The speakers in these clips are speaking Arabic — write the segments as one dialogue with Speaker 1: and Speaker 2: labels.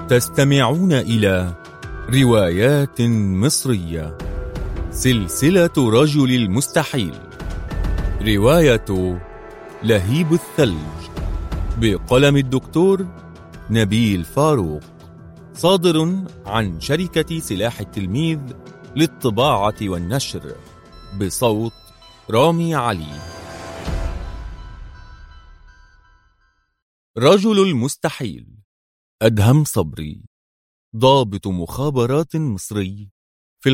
Speaker 1: تستمعون إلى روايات مصرية. سلسلة رجل المستحيل، رواية لهيب الثلج بقلم الدكتور نبيل فاروق، صادر عن شركة سلاح التلميذ للطباعة والنشر، بصوت رامي علي. رجل المستحيل. أدهم صبري، ضابط مخابرات مصري في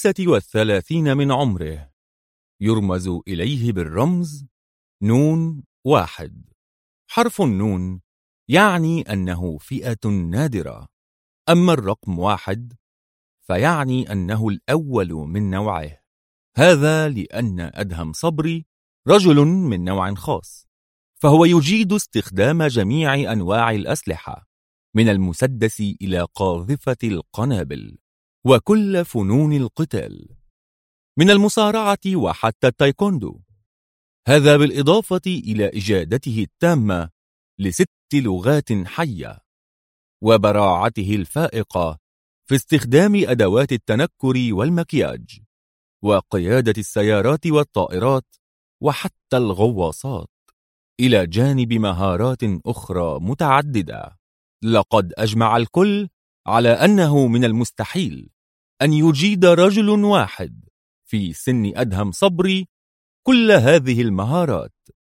Speaker 1: 35 من عمره، يرمز إليه بالرمز نون 1. حرف النون يعني أنه فئة نادرة، أما الرقم 1 فيعني أنه الأول من نوعه. هذا لأن أدهم صبري رجل من نوع خاص، فهو يجيد استخدام جميع أنواع الأسلحة، من المسدس إلى قاذفة القنابل، وكل فنون القتال، من المصارعة وحتى التايكوندو. هذا بالإضافة إلى إجادته التامة ل6 لغات حية، وبراعته الفائقة في استخدام أدوات التنكر والمكياج، وقيادة السيارات والطائرات وحتى الغواصات، إلى جانب مهارات أخرى متعددة. لقد أجمع الكل على أنه من المستحيل أن يجيد رجل واحد في سن أدهم صبري كل هذه المهارات،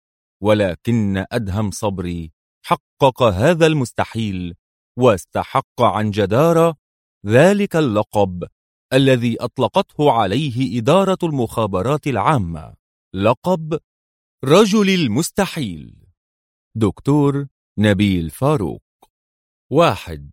Speaker 1: ولكن أدهم صبري حقق هذا المستحيل، واستحق عن جدارة ذلك اللقب الذي أطلقته عليه إدارة المخابرات العامة، لقب رجل المستحيل. دكتور نبيل فاروق. 1.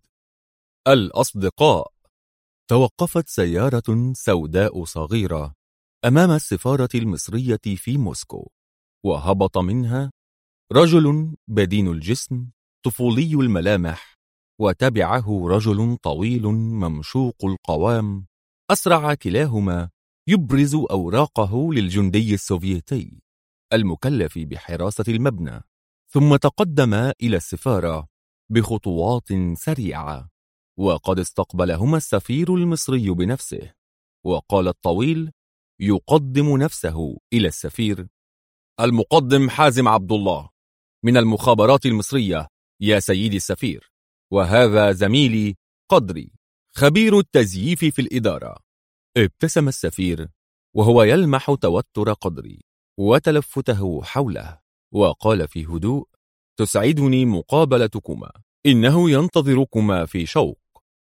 Speaker 1: الأصدقاء. توقفت سيارة سوداء صغيرة أمام السفارة المصرية في موسكو، وهبط منها رجل بدين الجسم طفولي الملامح، وتبعه رجل طويل ممشوق القوام، أسرع كلاهما يبرز أوراقه للجندي السوفيتي المكلف بحراسة المبنى، ثم تقدم إلى السفارة بخطوات سريعة، وقد استقبلهما السفير المصري بنفسه، وقال الطويل يقدم نفسه إلى السفير: المقدم حازم عبد الله من المخابرات المصرية يا سيدي السفير، وهذا زميلي قدري خبير التزييف في الإدارة. ابتسم السفير وهو يلمح توتر قدري وتلفته حوله، وقال في هدوء: تسعدني مقابلتكما، إنه ينتظركما في شوق.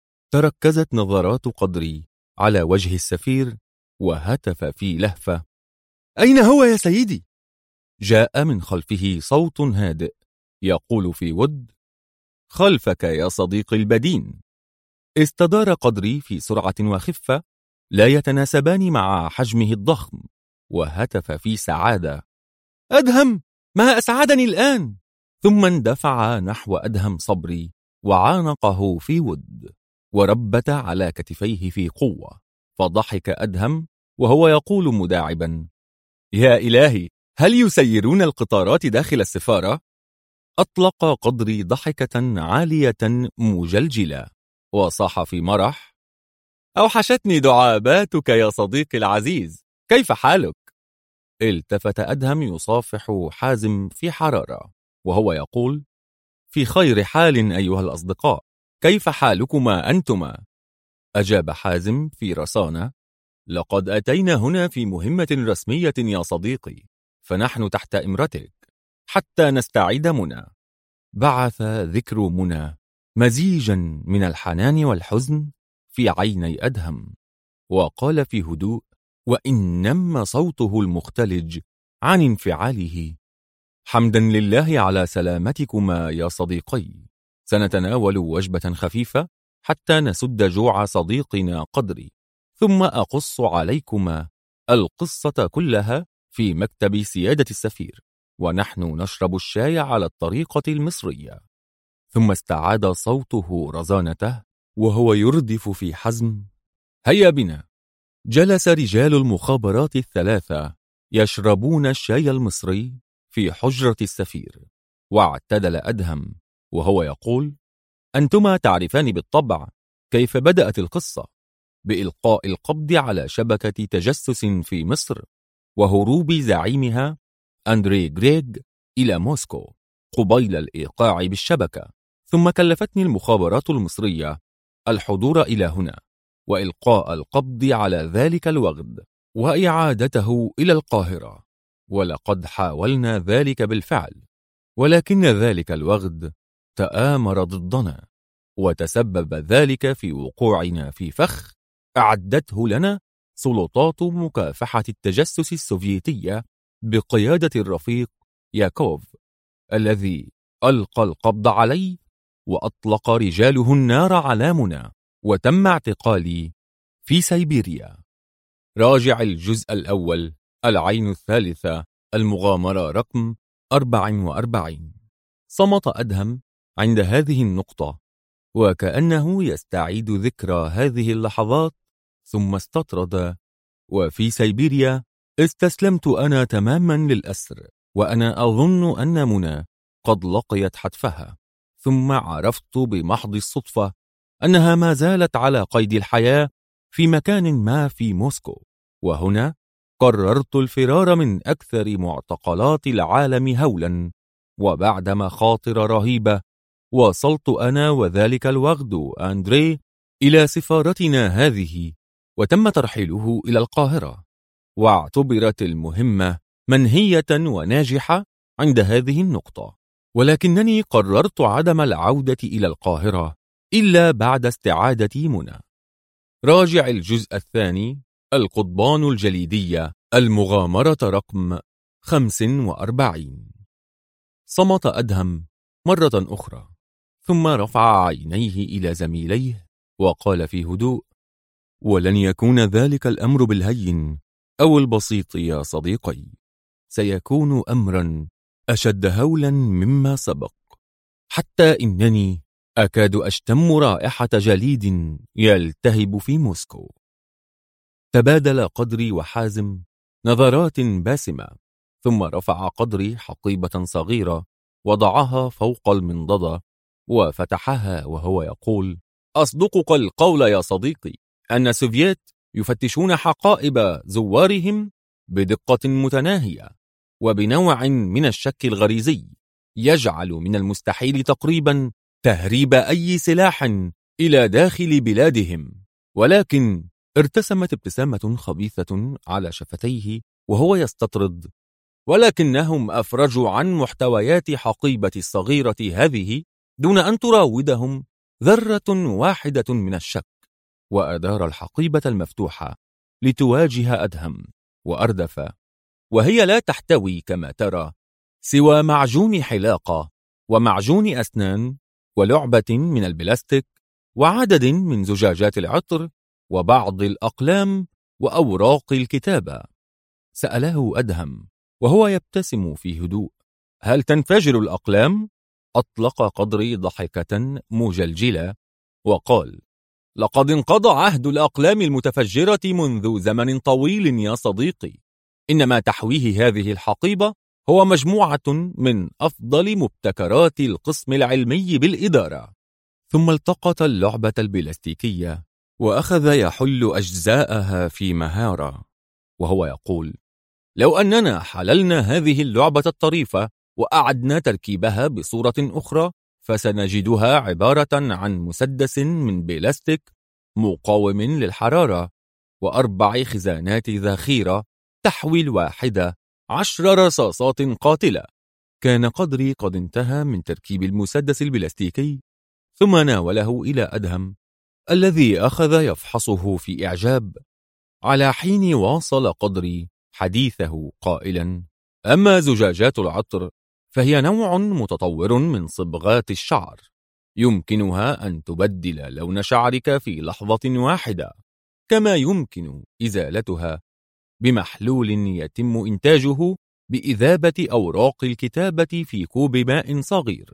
Speaker 1: تركزت نظرات قدري على وجه السفير، وهتف في لهفة: أين هو يا سيدي؟ جاء من خلفه صوت هادئ يقول في ود: خلفك يا صديقي البدين. استدار قدري في سرعة وخفة لا يتناسبان مع حجمه الضخم، وهتف في سعادة: أدهم، ما أسعدني الآن. ثم اندفع نحو أدهم صبري وعانقه في ود، وربت على كتفيه في قوة، فضحك أدهم وهو يقول مداعبا: يا إلهي، هل يسيرون القطارات داخل السفارة؟ أطلق قدري ضحكة عالية مجلجلة وصاح في مرح: أوحشتني دعاباتك يا صديقي العزيز، كيف حالك؟ التفت أدهم يصافح حازم في حرارة وهو يقول: في خير حال أيها الأصدقاء، كيف حالكما أنتما؟ أجاب حازم في رصانة: لقد أتينا هنا في مهمة رسمية يا صديقي، فنحن تحت إمرتك حتى نستعيد منى. بعث ذكر منى مزيجا من الحنان والحزن في عيني أدهم، وقال في هدوء وإن نم صوته المختلج عن انفعاله: حمدا لله على سلامتكما يا صديقي، سنتناول وجبة خفيفة حتى نسد جوع صديقنا قدري، ثم أقص عليكما القصة كلها في مكتب سيادة السفير، ونحن نشرب الشاي على الطريقة المصرية. ثم استعاد صوته رزانته وهو يردف في حزم: هيا بنا. جلس رجال المخابرات الثلاثة يشربون الشاي المصري في حجرة السفير، واعتدل أدهم وهو يقول: أنتما تعرفان بالطبع كيف بدأت القصة، بإلقاء القبض على شبكة تجسس في مصر وهروب زعيمها أندري غريغ إلى موسكو قبيل الإيقاع بالشبكة. ثم كلفتني المخابرات المصرية الحضور إلى هنا وإلقاء القبض على ذلك الوغد وإعادته إلى القاهرة، ولقد حاولنا ذلك بالفعل، ولكن ذلك الوغد تآمر ضدنا، وتسبب ذلك في وقوعنا في فخ أعدته لنا سلطات مكافحة التجسس السوفيتية بقيادة الرفيق ياكوف، الذي ألقى القبض علي وأطلق رجاله النار على منى، وتم اعتقالي في سيبيريا. راجع الجزء الأول، العين الثالثة، المغامرة رقم 44. صمت أدهم عند هذه النقطة وكأنه يستعيد ذكرى هذه اللحظات، ثم استطرد: وفي سيبيريا استسلمت أنا تماما للأسر، وأنا أظن أن منى قد لقيت حتفها، ثم عرفت بمحض الصدفة أنها ما زالت على قيد الحياة في مكان ما في موسكو. وهنا قررت الفرار من أكثر معتقلات العالم هولا، وبعد مخاطر رهيبة وصلت أنا وذلك الوغد أندري إلى سفارتنا هذه، وتم ترحيله إلى القاهرة، واعتبرت المهمة منهية وناجحة عند هذه النقطة. ولكنني قررت عدم العودة إلى القاهرة إلا بعد استعادة منى. راجع الجزء الثاني، القضبان الجليدية، المغامرة رقم 45. صمت أدهم مرة أخرى، ثم رفع عينيه إلى زميليه وقال في هدوء: ولن يكون ذلك الأمر بالهين أو البسيط يا صديقي، سيكون أمرا أشد هولا مما سبق، حتى إنني أكاد أشتم رائحة جليد يلتهب في موسكو. تبادل قدري وحازم نظرات باسمة، ثم رفع قدري حقيبة صغيرة وضعها فوق المنضدة وفتحها وهو يقول: أصدقك القول يا صديقي أن السوفييت يفتشون حقائب زوارهم بدقة متناهية وبنوع من الشك الغريزي يجعل من المستحيل تقريبا تهريب أي سلاح إلى داخل بلادهم. ولكن ارتسمت ابتسامة خبيثة على شفتيه وهو يستطرد: ولكنهم أفرجوا عن محتويات حقيبة الصغيرة هذه دون أن تراودهم ذرة واحدة من الشك. وأدار الحقيبة المفتوحة لتواجه أدهم وأردف: وهي لا تحتوي كما ترى سوى معجون حلاقة ومعجون أسنان ولعبة من البلاستيك وعدد من زجاجات العطر وبعض الأقلام وأوراق الكتابة. سأله أدهم وهو يبتسم في هدوء: هل تنفجر الأقلام؟ أطلق قدري ضحكة مجلجلة وقال: لقد انقضى عهد الأقلام المتفجرة منذ زمن طويل يا صديقي، إنما تحويه هذه الحقيبة هو مجموعة من أفضل مبتكرات القسم العلمي بالإدارة. ثم التقط اللعبة البلاستيكية وأخذ يحل أجزاءها في مهارة وهو يقول: لو أننا حللنا هذه اللعبة الطريفة وأعدنا تركيبها بصورة أخرى فسنجدها عبارة عن مسدس من بلاستيك مقاوم للحرارة و4 خزانات ذخيرة تحوي الواحدة 10 رصاصات قاتلة. كان قدري قد انتهى من تركيب المسدس البلاستيكي، ثم ناوله إلى أدهم الذي أخذ يفحصه في إعجاب، على حين واصل قدري حديثه قائلا: أما زجاجات العطر فهي نوع متطور من صبغات الشعر، يمكنها أن تبدل لون شعرك في لحظة واحدة، كما يمكن إزالتها بمحلول يتم إنتاجه بإذابة أوراق الكتابة في كوب ماء صغير.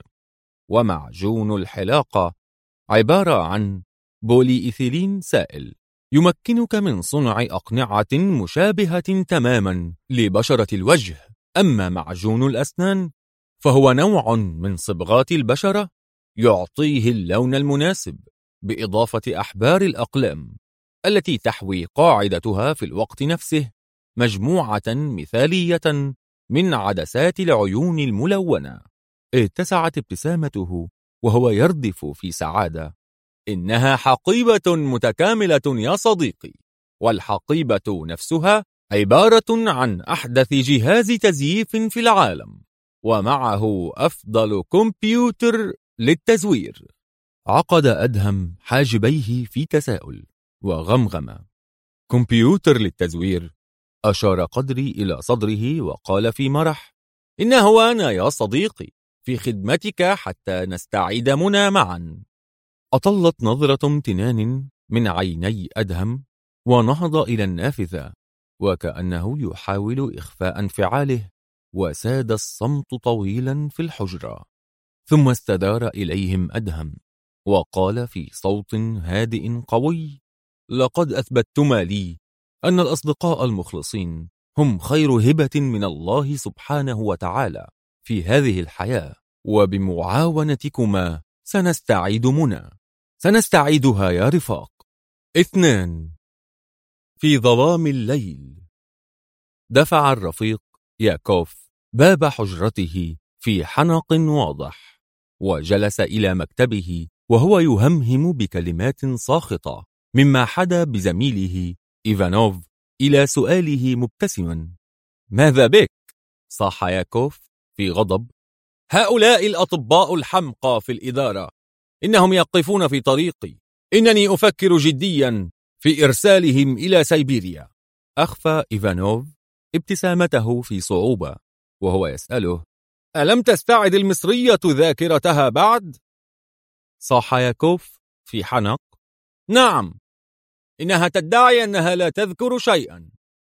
Speaker 1: ومعجون الحلاقة عبارة عن بولي إيثيلين سائل يمكنك من صنع أقنعة مشابهة تماما لبشرة الوجه. أما معجون الأسنان فهو نوع من صبغات البشرة يعطيه اللون المناسب، بإضافة أحبار الأقلام التي تحوي قاعدتها في الوقت نفسه مجموعة مثالية من عدسات العيون الملونة. اتسعت ابتسامته وهو يردف في سعادة. إنها حقيبة متكاملة يا صديقي، والحقيبة نفسها عبارة عن أحدث جهاز تزييف في العالم، ومعه أفضل كمبيوتر للتزوير. عقد أدهم حاجبيه في تساؤل وغمغم. كمبيوتر للتزوير؟ أشار قدري إلى صدره وقال في مرح: إنه أنا يا صديقي، في خدمتك حتى نستعيد منى معا. أطلت نظرة امتنان من عيني أدهم ونهض إلى النافذة وكأنه يحاول إخفاء انفعاله، وساد الصمت طويلا في الحجرة. ثم استدار إليهم أدهم وقال في صوت هادئ قوي: لقد أثبتتما لي أن الأصدقاء المخلصين هم خير هبة من الله سبحانه وتعالى في هذه الحياة، وبمعاونتكما سنستعيد منى، سنستعيدها يا رفاق. 2. في ظلام الليل دفع الرفيق ياكوف باب حجرته في حنق واضح، وجلس إلى مكتبه وهو يهمهم بكلمات ساخطة مما حدا بزميله إيفانوف إلى سؤاله مبتسما: ماذا بك؟ صاح ياكوف في غضب: هؤلاء الأطباء الحمقى في الإدارة إنهم يقفون في طريقي، إنني أفكر جديا في إرسالهم إلى سيبيريا. أخفى إيفانوف ابتسامته في صعوبة وهو يسأله: ألم تستعد المصرية ذاكرتها بعد؟ صاح ياكوف في حنق: نعم، إنها تدعي أنها لا تذكر شيئا،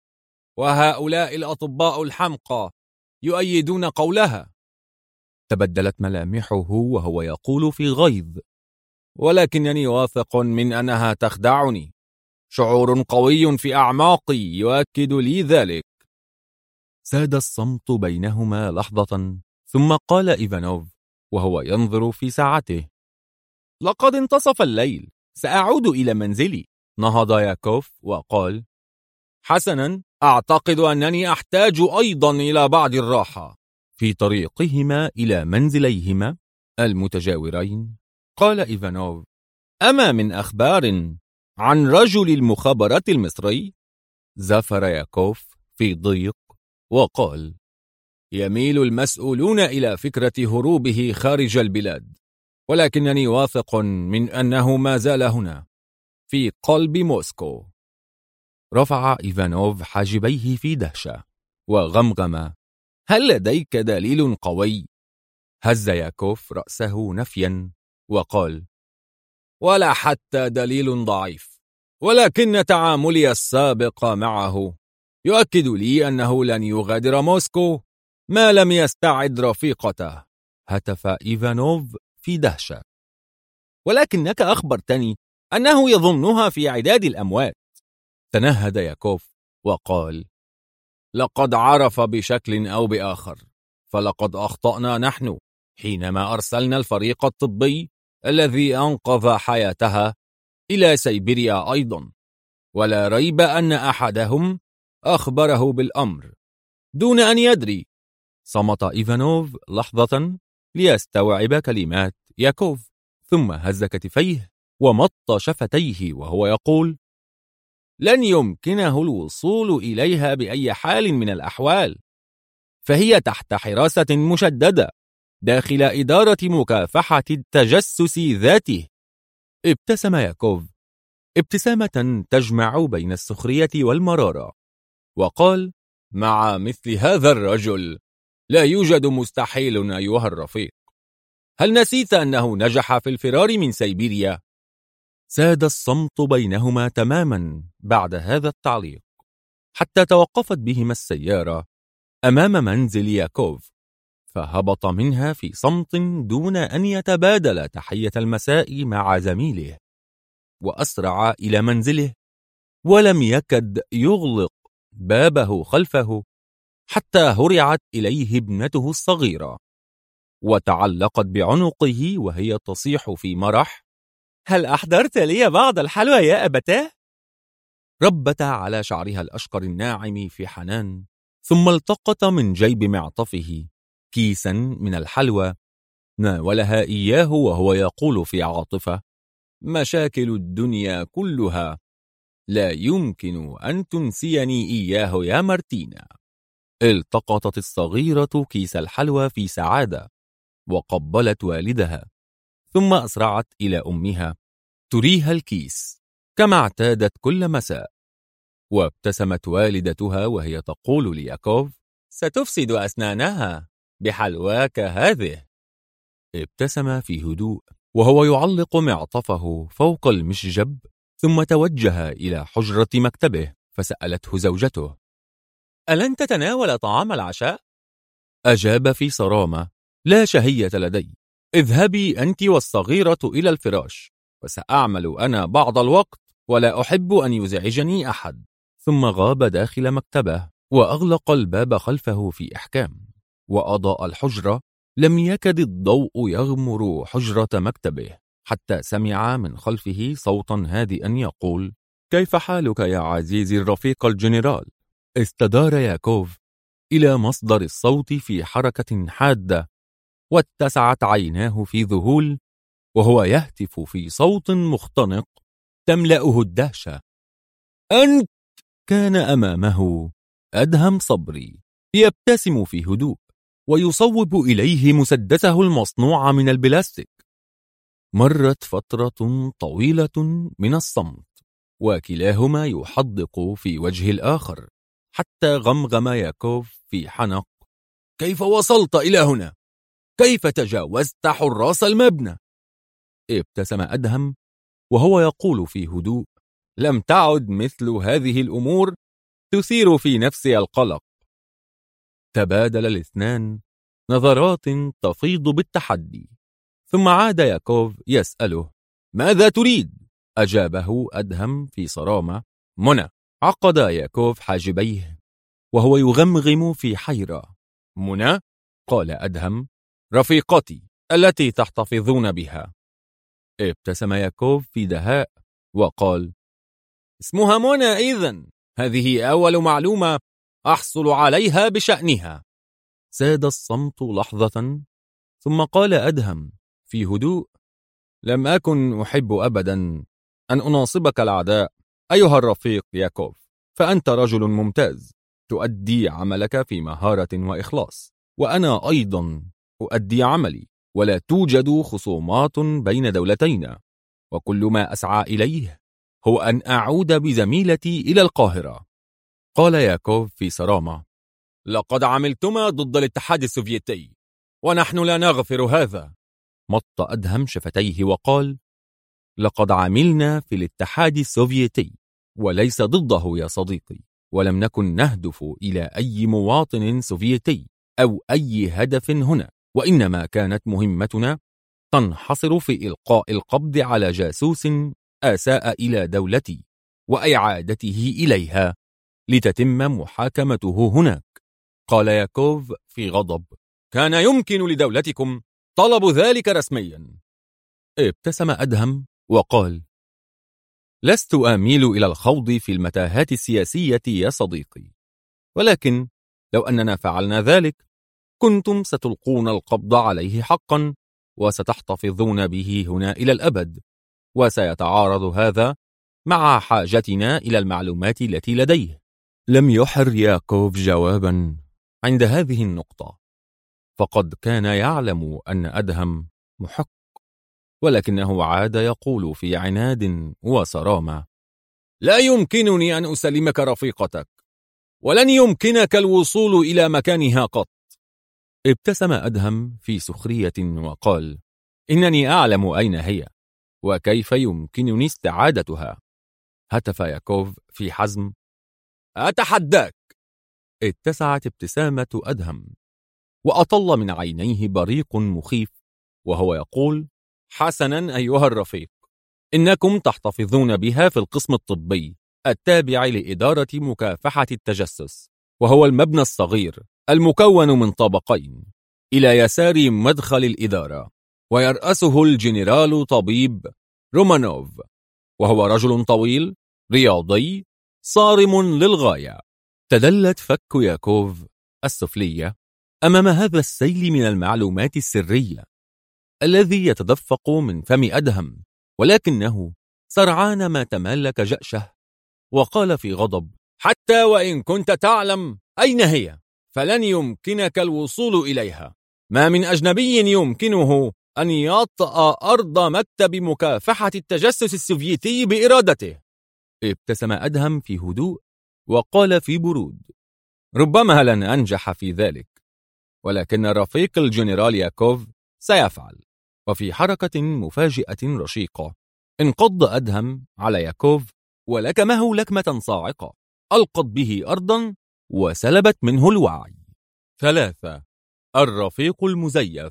Speaker 1: وهؤلاء الأطباء الحمقى يؤيدون قولها. تبدلت ملامحه وهو يقول في غيظ: ولكنني واثق من أنها تخدعني، شعور قوي في أعماقي يؤكد لي ذلك. ساد الصمت بينهما لحظة، ثم قال إيفانوف وهو ينظر في ساعته: لقد انتصف الليل، سأعود إلى منزلي. نهض ياكوف وقال: حسنا، أعتقد أنني أحتاج أيضا إلى بعض الراحة. في طريقهما إلى منزليهما المتجاورين قال إيفانوف: أما من أخبار عن رجل المخابرات المصري؟ زفر ياكوف في ضيق وقال: يميل المسؤولون إلى فكرة هروبه خارج البلاد، ولكنني واثق من أنه ما زال هنا في قلب موسكو. رفع إيفانوف حاجبيه في دهشة وغمغم: هل لديك دليل قوي؟ هز ياكوف رأسه نفيا وقال: ولا حتى دليل ضعيف، ولكن تعاملي السابق معه يؤكد لي أنه لن يغادر موسكو ما لم يستعد رفيقته. هتف إيفانوف في دهشة: ولكنك أخبرتني أنه يظنها في عداد الأموات. تنهد ياكوف وقال: لقد عرف بشكل أو بآخر، فلقد أخطأنا نحن حينما أرسلنا الفريق الطبي الذي أنقذ حياتها إلى سيبيريا أيضا، ولا ريب أن أحدهم أخبره بالأمر دون أن يدري. صمت إيفانوف لحظة ليستوعب كلمات ياكوف، ثم هز كتفيه ومط شفتيه وهو يقول: لن يمكنه الوصول إليها بأي حال من الأحوال، فهي تحت حراسة مشددة داخل إدارة مكافحة التجسس ذاته. ابتسم ياكوف ابتسامة تجمع بين السخرية والمرارة وقال: مع مثل هذا الرجل لا يوجد مستحيل أيها الرفيق. هل نسيت أنه نجح في الفرار من سيبيريا؟ ساد الصمت بينهما تماما بعد هذا التعليق، حتى توقفت بهما السيارة أمام منزل ياكوف، فهبط منها في صمت دون أن يتبادل تحية المساء مع زميله، وأسرع إلى منزله، ولم يكد يغلق بابه خلفه حتى هرعت إليه ابنته الصغيرة. وتعلقت بعنقه وهي تصيح في مرح: هل أحضرت لي بعض الحلوى يا أبتاه؟ ربت على شعرها الأشقر الناعم في حنان، ثم التقط من جيب معطفه كيسا من الحلوى، ناولها إياه وهو يقول في عاطفة: مشاكل الدنيا كلها لا يمكن أن تنسيني إياه يا مارتينا. التقطت الصغيرة كيس الحلوى في سعادة وقبلت والدها، ثم أسرعت إلى أمها تريها الكيس كما اعتادت كل مساء. وابتسمت والدتها وهي تقول لياكوف: ستفسد أسنانها بحلواك هذه. ابتسم في هدوء وهو يعلق معطفه فوق المشجب، ثم توجه إلى حجرة مكتبه فسألته زوجته: ألن تتناول طعام العشاء؟ أجاب في صرامة: لا شهية لدي، اذهبي أنت والصغيرة إلى الفراش، وسأعمل أنا بعض الوقت ولا أحب أن يزعجني أحد. ثم غاب داخل مكتبه وأغلق الباب خلفه في إحكام، وأضاء الحجرة. لم يكد الضوء يغمر حجرة مكتبه حتى سمع من خلفه صوتا هادئا يقول: كيف حالك يا عزيزي الرفيق الجنرال؟ استدار ياكوف إلى مصدر الصوت في حركة حادة، واتسعت عيناه في ذهول وهو يهتف في صوت مختنق تملأه الدهشة: أنت! كان أمامه أدهم صبري يبتسم في هدوء ويصوب إليه مسدسه المصنوع من البلاستيك. مرت فترة طويلة من الصمت وكلاهما يحدق في وجه الآخر، حتى غمغم ياكوف في حنق: كيف وصلت إلى هنا؟ كيف تجاوزت حراس المبنى؟ ابتسم أدهم وهو يقول في هدوء: لم تعد مثل هذه الأمور تثير في نفسي القلق. تبادل الاثنان نظرات تفيض بالتحدي، ثم عاد ياكوف يسأله: ماذا تريد؟ أجابه أدهم في صرامة: منى. عقد ياكوف حاجبيه وهو يغمغم في حيرة. منى؟ قال أدهم: رفيقتي التي تحتفظون بها. ابتسم ياكوف في دهاء وقال: اسمها منى إذن؟ هذه أول معلومة أحصل عليها بشأنها. ساد الصمت لحظة، ثم قال أدهم في هدوء: لم أكن أحب أبدا أن أناصبك الأعداء أيها الرفيق ياكوف، فأنت رجل ممتاز تؤدي عملك في مهارة وإخلاص، وأنا أيضا أؤدي عملي، ولا توجد خصومات بين دولتينا، وكل ما أسعى إليه هو أن أعود بزميلتي إلى القاهرة. قال ياكوف في صرامة: لقد عملتما ضد الاتحاد السوفيتي ونحن لا نغفر هذا. مط أدهم شفتيه وقال: لقد عملنا في الاتحاد السوفيتي وليس ضده يا صديقي، ولم نكن نهدف إلى أي مواطن سوفيتي أو أي هدف هنا، وإنما كانت مهمتنا تنحصر في إلقاء القبض على جاسوس أساء إلى دولتي وإعادته إليها لتتم محاكمته هناك. قال ياكوف في غضب: كان يمكن لدولتكم طلب ذلك رسميا. ابتسم أدهم وقال: لست آميل إلى الخوض في المتاهات السياسية يا صديقي، ولكن لو أننا فعلنا ذلك كنتم ستلقون القبض عليه حقا وستحتفظون به هنا إلى الأبد، وسيتعارض هذا مع حاجتنا إلى المعلومات التي لديه. لم يحر ياكوف جوابا عند هذه النقطة، فقد كان يعلم أن أدهم محق، ولكنه عاد يقول في عناد وصرامة: لا يمكنني أن أسلمك رفيقتك، ولن يمكنك الوصول إلى مكانها قط. ابتسم أدهم في سخرية وقال: إنني أعلم أين هي وكيف يمكنني استعادتها. هتف ياكوف في حزم: أتحداك. اتسعت ابتسامة أدهم وأطل من عينيه بريق مخيف وهو يقول: حسنا أيها الرفيق، إنكم تحتفظون بها في القسم الطبي التابع لإدارة مكافحة التجسس، وهو المبنى الصغير المكون من طابقين، إلى يسار مدخل الإدارة، ويرأسه الجنرال طبيب رومانوف، وهو رجل طويل رياضي صارم للغاية. تدلت فك ياكوف السفلية أمام هذا السيل من المعلومات السرية الذي يتدفق من فم أدهم، ولكنه سرعان ما تمالك جأشه وقال في غضب: حتى وإن كنت تعلم أين هي فلن يمكنك الوصول إليها. ما من أجنبي يمكنه أن يطأ أرض مكتب مكافحة التجسس السوفيتي بإرادته. ابتسم أدهم في هدوء وقال في برود: ربما لن أنجح في ذلك، ولكن رفيق الجنرال ياكوف سيفعل. وفي حركة مفاجئة رشيقة انقض أدهم على ياكوف ولكمه لكمة صاعقة ألقت به أرضا وسلبت منه الوعي. 3. الرفيق المزيف.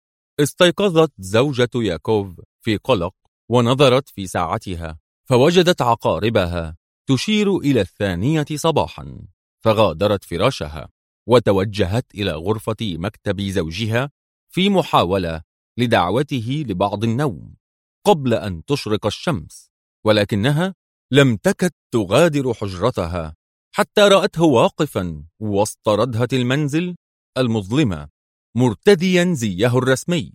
Speaker 1: استيقظت زوجة ياكوف في قلق ونظرت في ساعتها فوجدت عقاربها تشير إلى 2 صباحا، فغادرت فراشها وتوجهت إلى غرفة مكتب زوجها في محاولة لدعوته لبعض النوم قبل أن تشرق الشمس، ولكنها لم تكد تغادر حجرتها حتى رأته واقفا وسط ردهة المنزل المظلمة مرتديا زيه الرسمي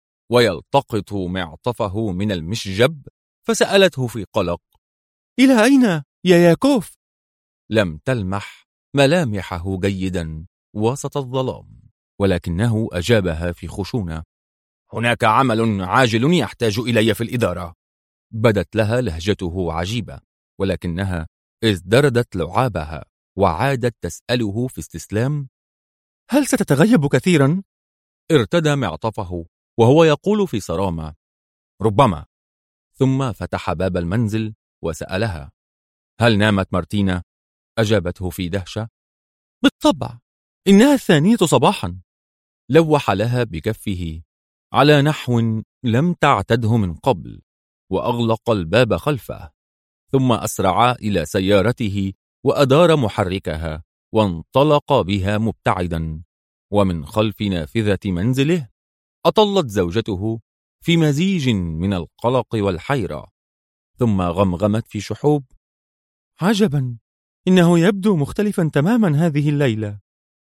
Speaker 1: ويلتقط معطفه من المشجب، فسألته في قلق: إلى أين يا ياكوف؟ لم تلمح ملامحه جيدا وسط الظلام، ولكنه أجابها في خشونة: هناك عمل عاجل يحتاج إلي في الإدارة. بدت لها لهجته عجيبة، ولكنها ازدردت لعابها وعادت تسأله في استسلام: هل ستتغيب كثيرا؟ ارتدى معطفه وهو يقول في صرامة: ربما. ثم فتح باب المنزل وسألها: هل نامت مارتينا؟ أجابته في دهشة: بالطبع، إنها 2 صباحا. لوح لها بكفه على نحو لم تعتده من قبل وأغلق الباب خلفه، ثم أسرع إلى سيارته وأدار محركها وانطلق بها مبتعدا. ومن خلف نافذة منزله أطلت زوجته في مزيج من القلق والحيرة، ثم غمغمت في شحوب: عجبا، إنه يبدو مختلفا تماما هذه الليلة.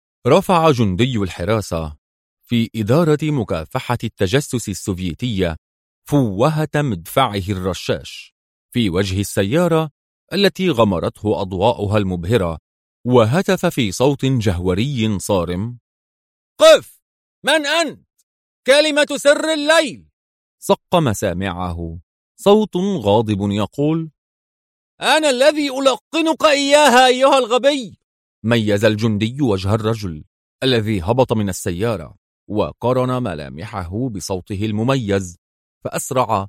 Speaker 1: رفع جندي الحراسة في إدارة مكافحة التجسس السوفيتية فوهة مدفعه الرشاش في وجه السيارة التي غمرته أضواؤها المبهرة، وهتف في صوت جهوري صارم: قف! من أنت؟ كلمة سر الليل. صق مسامعه صوت غاضب يقول: أنا الذي ألقنك إياها أيها الغبي. ميز الجندي وجه الرجل الذي هبط من السيارة وقرن ملامحه بصوته المميز، فأسرع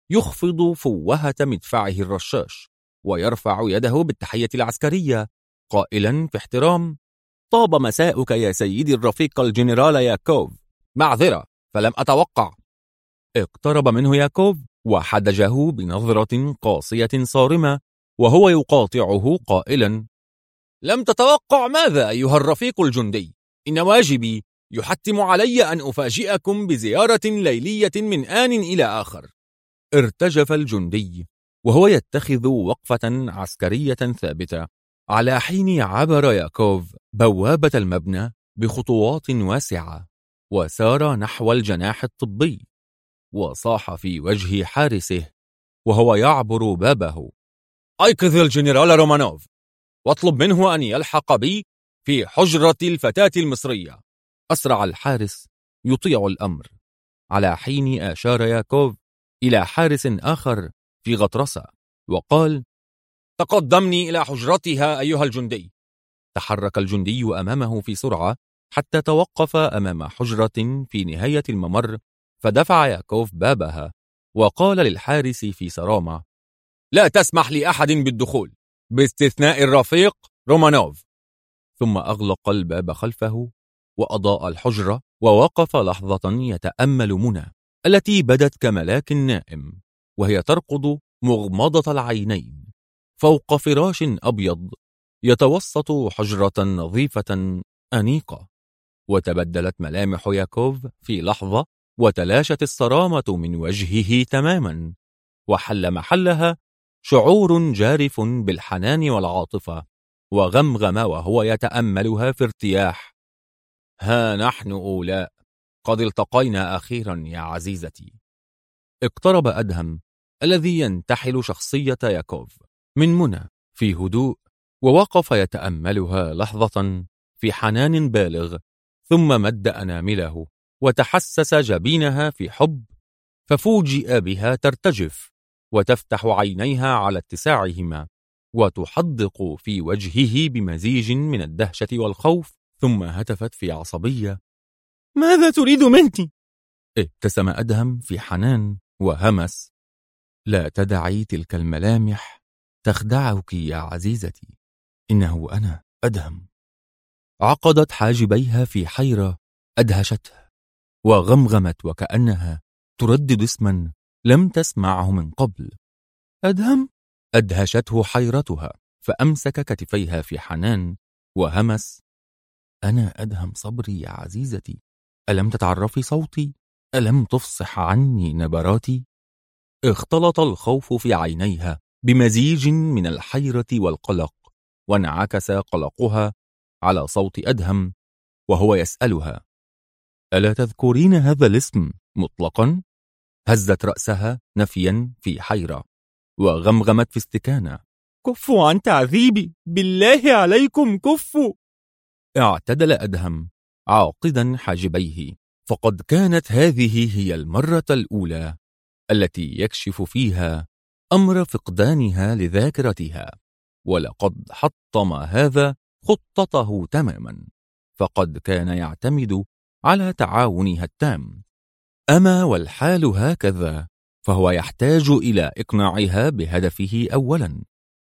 Speaker 1: يخفض فوهة مدفعه الرشاش ويرفع يده بالتحية العسكرية قائلا في احترام: طاب مساؤك يا سيدي الرفيق الجنرال ياكوف، معذرة فلم أتوقع. اقترب منه ياكوف وحدجه بنظرة قاسية صارمة وهو يقاطعه قائلا: لم تتوقع ماذا أيها الرفيق الجندي؟ إن واجبي يحتم علي أن أفاجئكم بزيارة ليلية من آن إلى آخر. ارتجف الجندي وهو يتخذ وقفة عسكرية ثابتة، على حين عبر ياكوف بوابة المبنى بخطوات واسعة وسار نحو الجناح الطبي، وصاح في وجه حارسه وهو يعبر بابه: أيقظ الجنرال رومانوف واطلب منه أن يلحق بي في حجرة الفتاة المصرية. أسرع الحارس يطيع الأمر، على حين أشار ياكوف إلى حارس آخر في غطرسة وقال: تقدمني إلى حجرتها أيها الجندي. تحرك الجندي أمامه في سرعة حتى توقف أمام حجرة في نهاية الممر، فدفع ياكوف بابها وقال للحارس في صرامة: لا تسمح لأحد بالدخول باستثناء الرفيق رومانوف. ثم أغلق الباب خلفه وأضاء الحجرة، ووقف لحظة يتأمل منى التي بدت كملاك نائم وهي ترقد مغمضة العينين فوق فراش أبيض يتوسط حجرة نظيفة أنيقة. وتبدلت ملامح ياكوف في لحظة، وتلاشت الصرامة من وجهه تماما، وحل محلها شعور جارف بالحنان والعاطفة. وغمغم وهو يتأملها في ارتياح: ها نحن أولاء، قد التقينا أخيرا يا عزيزتي. اقترب أدهم الذي ينتحل شخصية ياكوف من منى في هدوء، ووقف يتأملها لحظة في حنان بالغ، ثم مد أنامله وتحسس جبينها في حب، ففوجئ بها ترتجف وتفتح عينيها على اتساعهما، وتحدق في وجهه بمزيج من الدهشة والخوف، ثم هتفت في عصبية: ماذا تريد مني؟ ابتسم أدهم في حنان وهمس: لا تدعي تلك الملامح تخدعك يا عزيزتي، إنه أنا أدهم. عقدت حاجبيها في حيرة أدهشته، وغمغمت وكأنها تردد اسما لم تسمعه من قبل: أدهم؟ أدهشته حيرتها، فأمسك كتفيها في حنان وهمس: أنا أدهم صبري يا عزيزتي، ألم تتعرفي صوتي؟ ألم تفصح عني نبراتي؟ اختلط الخوف في عينيها بمزيج من الحيرة والقلق، وانعكس قلقها على صوت أدهم وهو يسألها: ألا تذكرين هذا الاسم مطلقا؟ هزت رأسها نفيا في حيرة، وغمغمت في استكانة: كفوا عن تعذيبي، بالله عليكم كفوا. اعتدل أدهم عاقدا حاجبيه، فقد كانت هذه هي المرة الأولى التي يكشف فيها أمر فقدانها لذاكرتها، ولقد حطم هذا خطته تماما، فقد كان يعتمد على تعاونها التام. أما والحال هكذا، فهو يحتاج إلى إقناعها بهدفه أولا.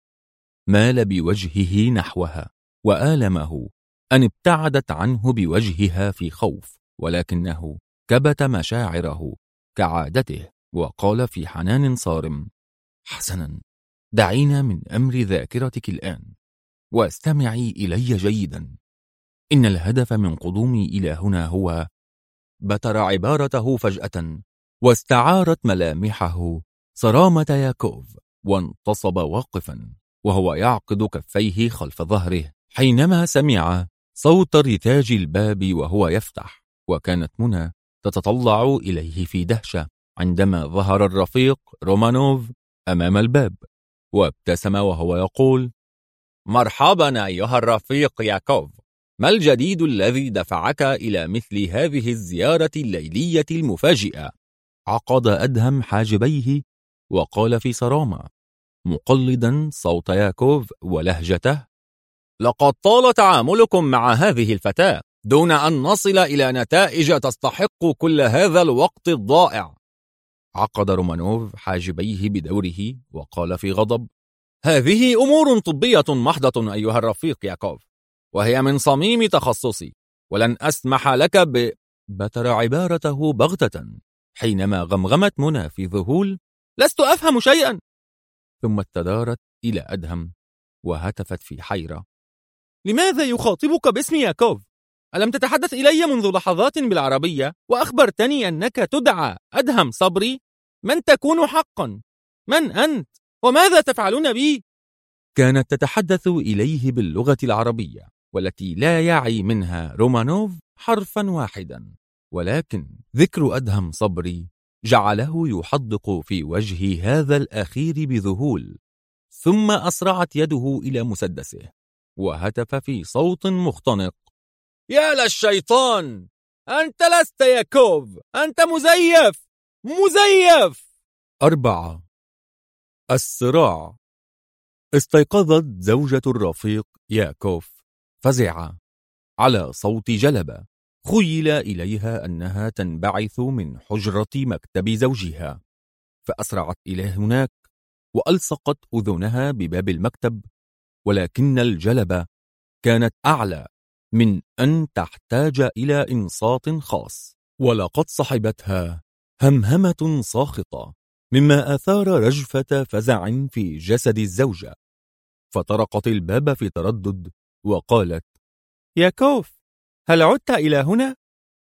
Speaker 1: مال بوجهه نحوها، وآلمه أن ابتعدت عنه بوجهها في خوف، ولكنه كبت مشاعره كعادته، وقال في حنان صارم: حسنا، دعينا من أمر ذاكرتك الآن، واستمعي إلي جيدا. إن الهدف من قدومي إلى هنا هو... بتر عبارته فجأة، واستعارت ملامحه صرامة ياكوف، وانتصب واقفا وهو يعقد كفيه خلف ظهره حينما سمع صوت رتاج الباب وهو يفتح، وكانت منى تتطلع إليه في دهشة عندما ظهر الرفيق رومانوف أمام الباب، وابتسم وهو يقول: مرحبا أيها الرفيق ياكوف، ما الجديد الذي دفعك إلى مثل هذه الزيارة الليلية المفاجئة؟ عقد أدهم حاجبيه وقال في صرامة، مقلدا صوت ياكوف ولهجته: لقد طال تعاملكم مع هذه الفتاة دون أن نصل إلى نتائج تستحق كل هذا الوقت الضائع. عقد رومانوف حاجبيه بدوره وقال في غضب: هذه أمور طبية محضة أيها الرفيق ياكوف، وهي من صميم تخصصي، ولن أسمح لك بتر عبارته بغتة حينما غمغمت منى في ذهول: لست أفهم شيئا. ثم استدارت إلى أدهم وهتفت في حيرة: لماذا يخاطبك باسم ياكوف؟ ألم تتحدث إلي منذ لحظات بالعربية وأخبرتني أنك تدعى أدهم صبري؟ من تكون حقا؟ من أنت؟ وماذا تفعلون بي؟ كانت تتحدث إليه باللغة العربية، والتي لا يعي منها رومانوف حرفا واحدا، ولكن ذكر أدهم صبري جعله يحدق في وجه هذا الأخير بذهول، ثم أسرعت يده إلى مسدسه وهتف في صوت مختنق: يا للشيطان، أنت لست ياكوف، أنت مزيف مزيف. 4. الصراع. استيقظت زوجة الرفيق ياكوف فزعة على صوت جلبة خيل إليها أنها تنبعث من حجرة مكتب زوجها، فأسرعت إلى هناك وألصقت أذنها بباب المكتب، ولكن الجلبة كانت أعلى من أن تحتاج إلى إنصات خاص، ولقد صحبتها همهمة ساخطة مما أثار رجفة فزع في جسد الزوجة، فطرقت الباب في تردد وقالت: ياكوف، هل عدت إلى هنا؟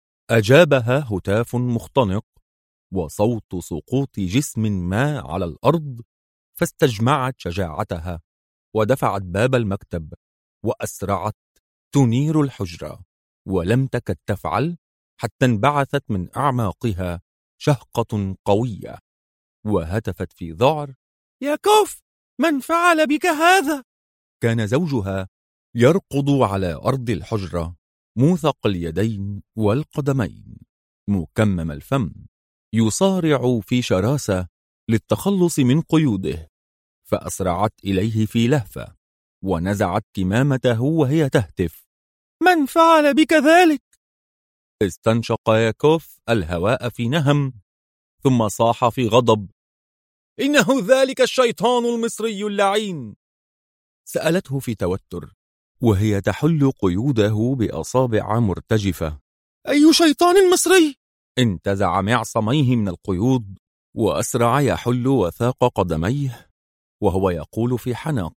Speaker 1: أجابها هتاف مختنق وصوت سقوط جسم ما على الأرض، فاستجمعت شجاعتها ودفعت باب المكتب وأسرعت تنير الحجرة، ولم تكد تفعل حتى انبعثت من أعماقها شهقة قوية وهتفت في ذعر: ياكوف، من فعل بك هذا؟ كان زوجها يرقض على أرض الحجرة موثق اليدين والقدمين مكمم الفم، يصارع في شراسة للتخلص من قيوده، فأسرعت إليه في لهفة ونزعت كمامته وهي تهتف: من فعل بك ذلك؟ استنشق ياكوف الهواء في نهم ثم صاح في غضب: إنه ذلك الشيطان المصري اللعين. سألته في توتر وهي تحل قيوده بأصابع مرتجفة: أي شيطان مصري؟ انتزع معصميه من القيود وأسرع يحل وثاق قدميه وهو يقول في حناق: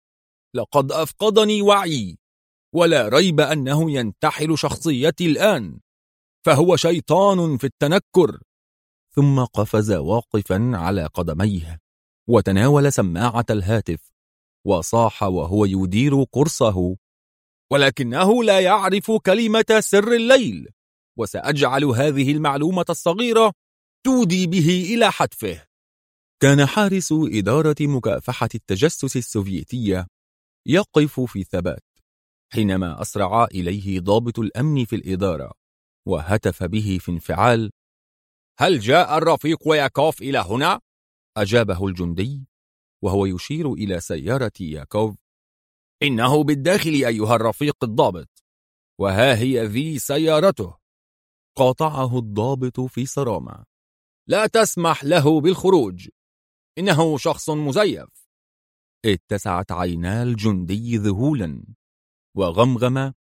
Speaker 1: لقد أفقدني وعي، ولا ريب أنه ينتحل شخصيتي الآن، فهو شيطان في التنكر. ثم قفز واقفا على قدميه وتناول سماعة الهاتف وصاح وهو يدير قرصه: ولكنه لا يعرف كلمة سر الليل، وسأجعل هذه المعلومة الصغيرة تودي به إلى حتفه. كان حارس إدارة مكافحة التجسس السوفيتية يقف في ثبات حينما أسرع إليه ضابط الأمن في الإدارة وهتف به في انفعال: هل جاء الرفيق ياكوف إلى هنا؟ أجابه الجندي وهو يشير إلى سيارة ياكوف: إنه بالداخل أيها الرفيق الضابط، وها هي ذي سيارته. قاطعه الضابط في صرامة: لا تسمح له بالخروج، إنه شخص مزيف. اتسعت عينا الجندي ذهولا وغمغم،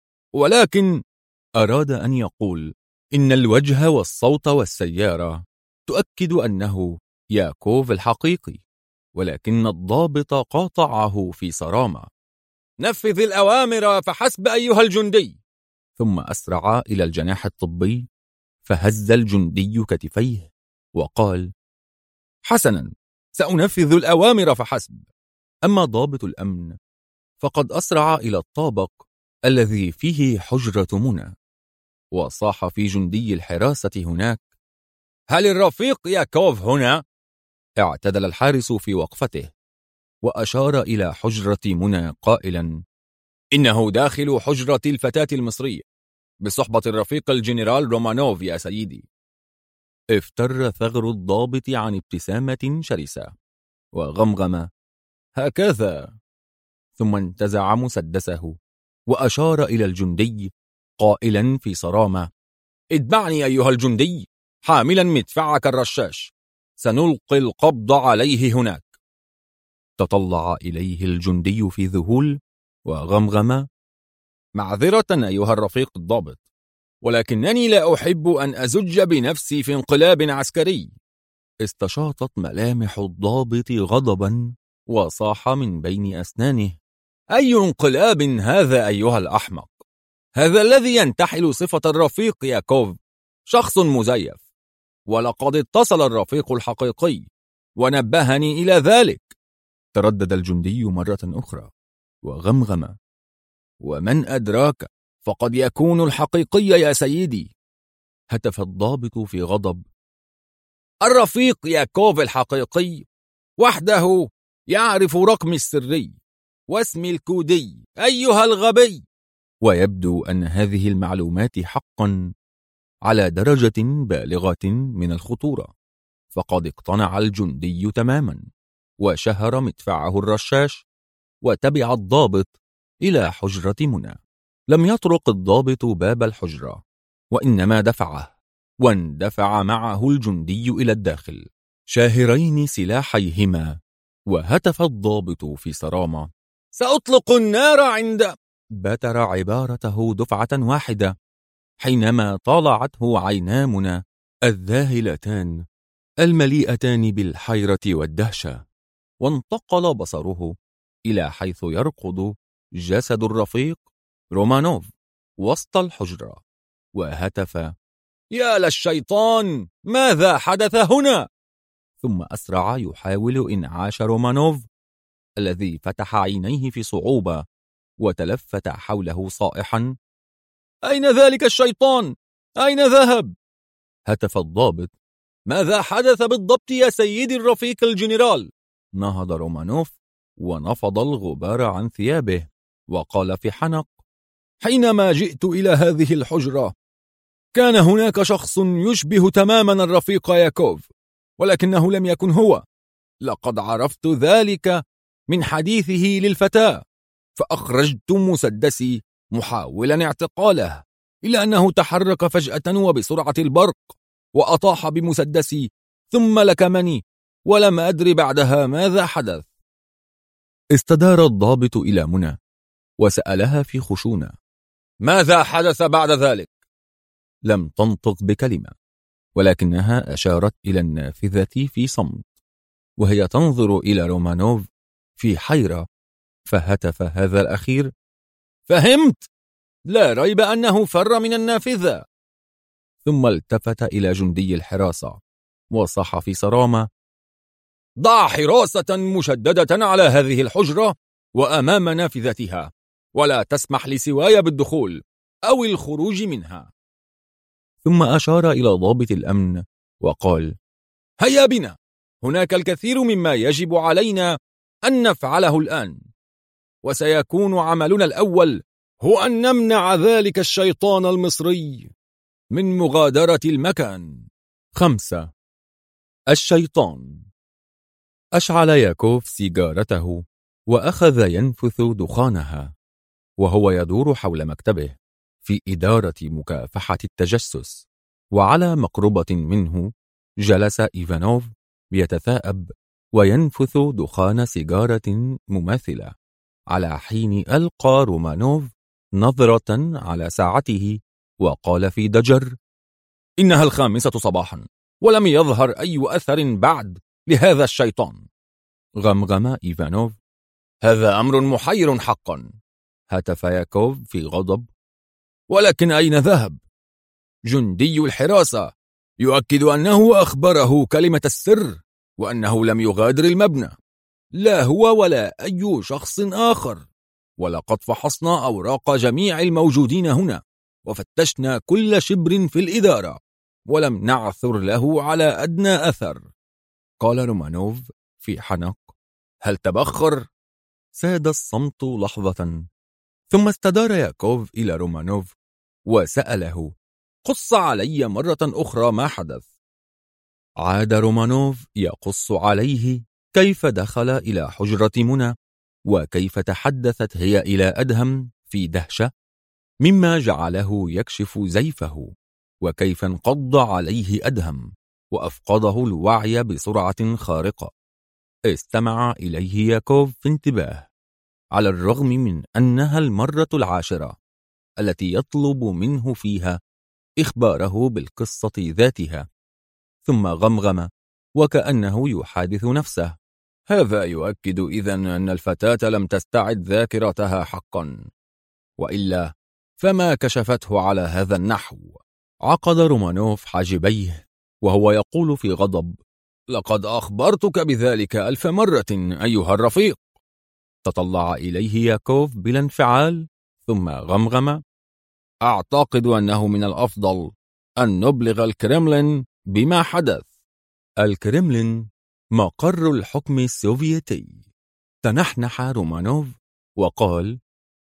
Speaker 1: ولكن أراد أن يقول إن الوجه والصوت والسيارة تؤكد أنه ياكوف الحقيقي، ولكن الضابط قاطعه في صرامة: نفذ الأوامر فحسب أيها الجندي. ثم أسرع إلى الجناح الطبي فهز الجندي كتفيه وقال: حسنا، سأنفذ الأوامر فحسب. أما ضابط الأمن فقد أسرع إلى الطابق الذي فيه حجرة منى وصاح في جندي الحراسة هناك: هل الرفيق ياكوف هنا؟ اعتدل الحارس في وقفته وأشار إلى حجرة منى قائلا: إنه داخل حجرة الفتاة المصرية بصحبة الرفيق الجنرال رومانوف يا سيدي. افتر ثغر الضابط عن ابتسامة شرسة وغمغم: هكذا. ثم انتزع مسدسه وأشار إلى الجندي قائلا في صرامة: اتبعني أيها الجندي حاملا مدفعك الرشاش، سنلقي القبض عليه هناك. تطلع إليه الجندي في ذهول وغمغم: معذرة أيها الرفيق الضابط، ولكنني لا أحب أن أزج بنفسي في انقلاب عسكري. استشاطت ملامح الضابط غضبا وصاح من بين أسنانه: أي انقلاب هذا أيها الأحمق؟ هذا الذي ينتحل صفة الرفيق ياكوف شخص مزيف، ولقد اتصل الرفيق الحقيقي ونبهني إلى ذلك. تردد الجندي مرة أخرى وغمغم: ومن أدراك، فقد يكون الحقيقي يا سيدي. هتف الضابط في غضب: الرفيق ياكوف الحقيقي وحده يعرف رقمي السري واسمي الكودي أيها الغبي. ويبدو أن هذه المعلومات حقا على درجة بالغة من الخطورة، فقد اقتنع الجندي تماما وشهر مدفعه الرشاش وتبع الضابط إلى حجرة منى. لم يطرق الضابط باب الحجرة، وإنما دفعه، واندفع معه الجندي إلى الداخل شاهرين سلاحيهما. وهتف الضابط في صرامة: سأطلق النار عند. بتر عبارته دفعة واحدة حينما طالعته عينا منى الذاهلتان المليئتان بالحيرة والدهشة، وانتقل بصره إلى حيث يرقد جسد الرفيق رومانوف وسط الحجرة وهتف: يا للشيطان، ماذا حدث هنا؟ ثم أسرع يحاول إنعاش رومانوف الذي فتح عينيه في صعوبة وتلفت حوله صائحا: أين ذلك الشيطان؟ أين ذهب؟ هتف الضابط: ماذا حدث بالضبط يا سيدي الرفيق الجنرال؟ نهض رومانوف ونفض الغبار عن ثيابه وقال في حنق: حينما جئت إلى هذه الحجرة كان هناك شخص يشبه تماما الرفيق ياكوف، ولكنه لم يكن هو. لقد عرفت ذلك من حديثه للفتاة، فأخرجت مسدسي محاولا اعتقاله، إلا أنه تحرك فجأة وبسرعة البرق وأطاح بمسدسي ثم لكمني، ولم أدري بعدها ماذا حدث. استدار الضابط إلى منى وسألها في خشونة: ماذا حدث بعد ذلك؟ لم تنطق بكلمة، ولكنها أشارت إلى النافذة في صمت وهي تنظر إلى رومانوف في حيرة، فهتف هذا الأخير: فهمت، لا ريب أنه فر من النافذة. ثم التفت إلى جندي الحراسة وصاح في صرامة: ضع حراسة مشددة على هذه الحجرة وأمام نافذتها، ولا تسمح لسواي بالدخول أو الخروج منها. ثم أشار إلى ضابط الأمن وقال: هيا بنا، هناك الكثير مما يجب علينا أن نفعله الآن، وسيكون عملنا الأول هو أن نمنع ذلك الشيطان المصري من مغادرة المكان. 5. الشيطان. أشعل ياكوف سيجارته وأخذ ينفث دخانها وهو يدور حول مكتبه في إدارة مكافحة التجسس، وعلى مقربة منه جلس إيفانوف يتثاءب وينفث دخان سيجارة مماثلة، على حين ألقى رومانوف نظرة على ساعته وقال في ضجر: إنها 5 صباحا ولم يظهر أي أثر بعد لهذا الشيطان. غمغم إيفانوف: هذا أمر محير حقا. هتف ياكوف في غضب: ولكن أين ذهب؟ جندي الحراسة يؤكد أنه أخبره كلمة السر وأنه لم يغادر المبنى، لا هو ولا أي شخص آخر، ولقد فحصنا أوراق جميع الموجودين هنا وفتشنا كل شبر في الإدارة ولم نعثر له على أدنى أثر. قال رومانوف في حنق: هل تبخر؟ ساد الصمت لحظة، ثم استدار ياكوف إلى رومانوف وسأله: قص علي مرة أخرى ما حدث. عاد رومانوف يقص عليه كيف دخل إلى حجرة منى وكيف تحدثت هي إلى أدهم في دهشة مما جعله يكشف زيفه، وكيف انقض عليه أدهم وأفقده الوعي بسرعة خارقة. استمع إليه ياكوف في انتباه، على الرغم من أنها المرة 10 التي يطلب منه فيها إخباره بالقصة ذاتها. ثم غمغم وكأنه يحادث نفسه: هذا يؤكد إذن أن الفتاة لم تستعد ذاكرتها حقا، وإلا فما كشفته على هذا النحو. عقد رومانوف حاجبيه وهو يقول في غضب: لقد أخبرتك بذلك 1000 مرة أيها الرفيق. تطلع إليه ياكوف بلا انفعال ثم غمغم: أعتقد أنه من الأفضل أن نبلغ الكرملين بما حدث. الكرملين مقر الحكم السوفيتي. تنحنح رومانوف وقال: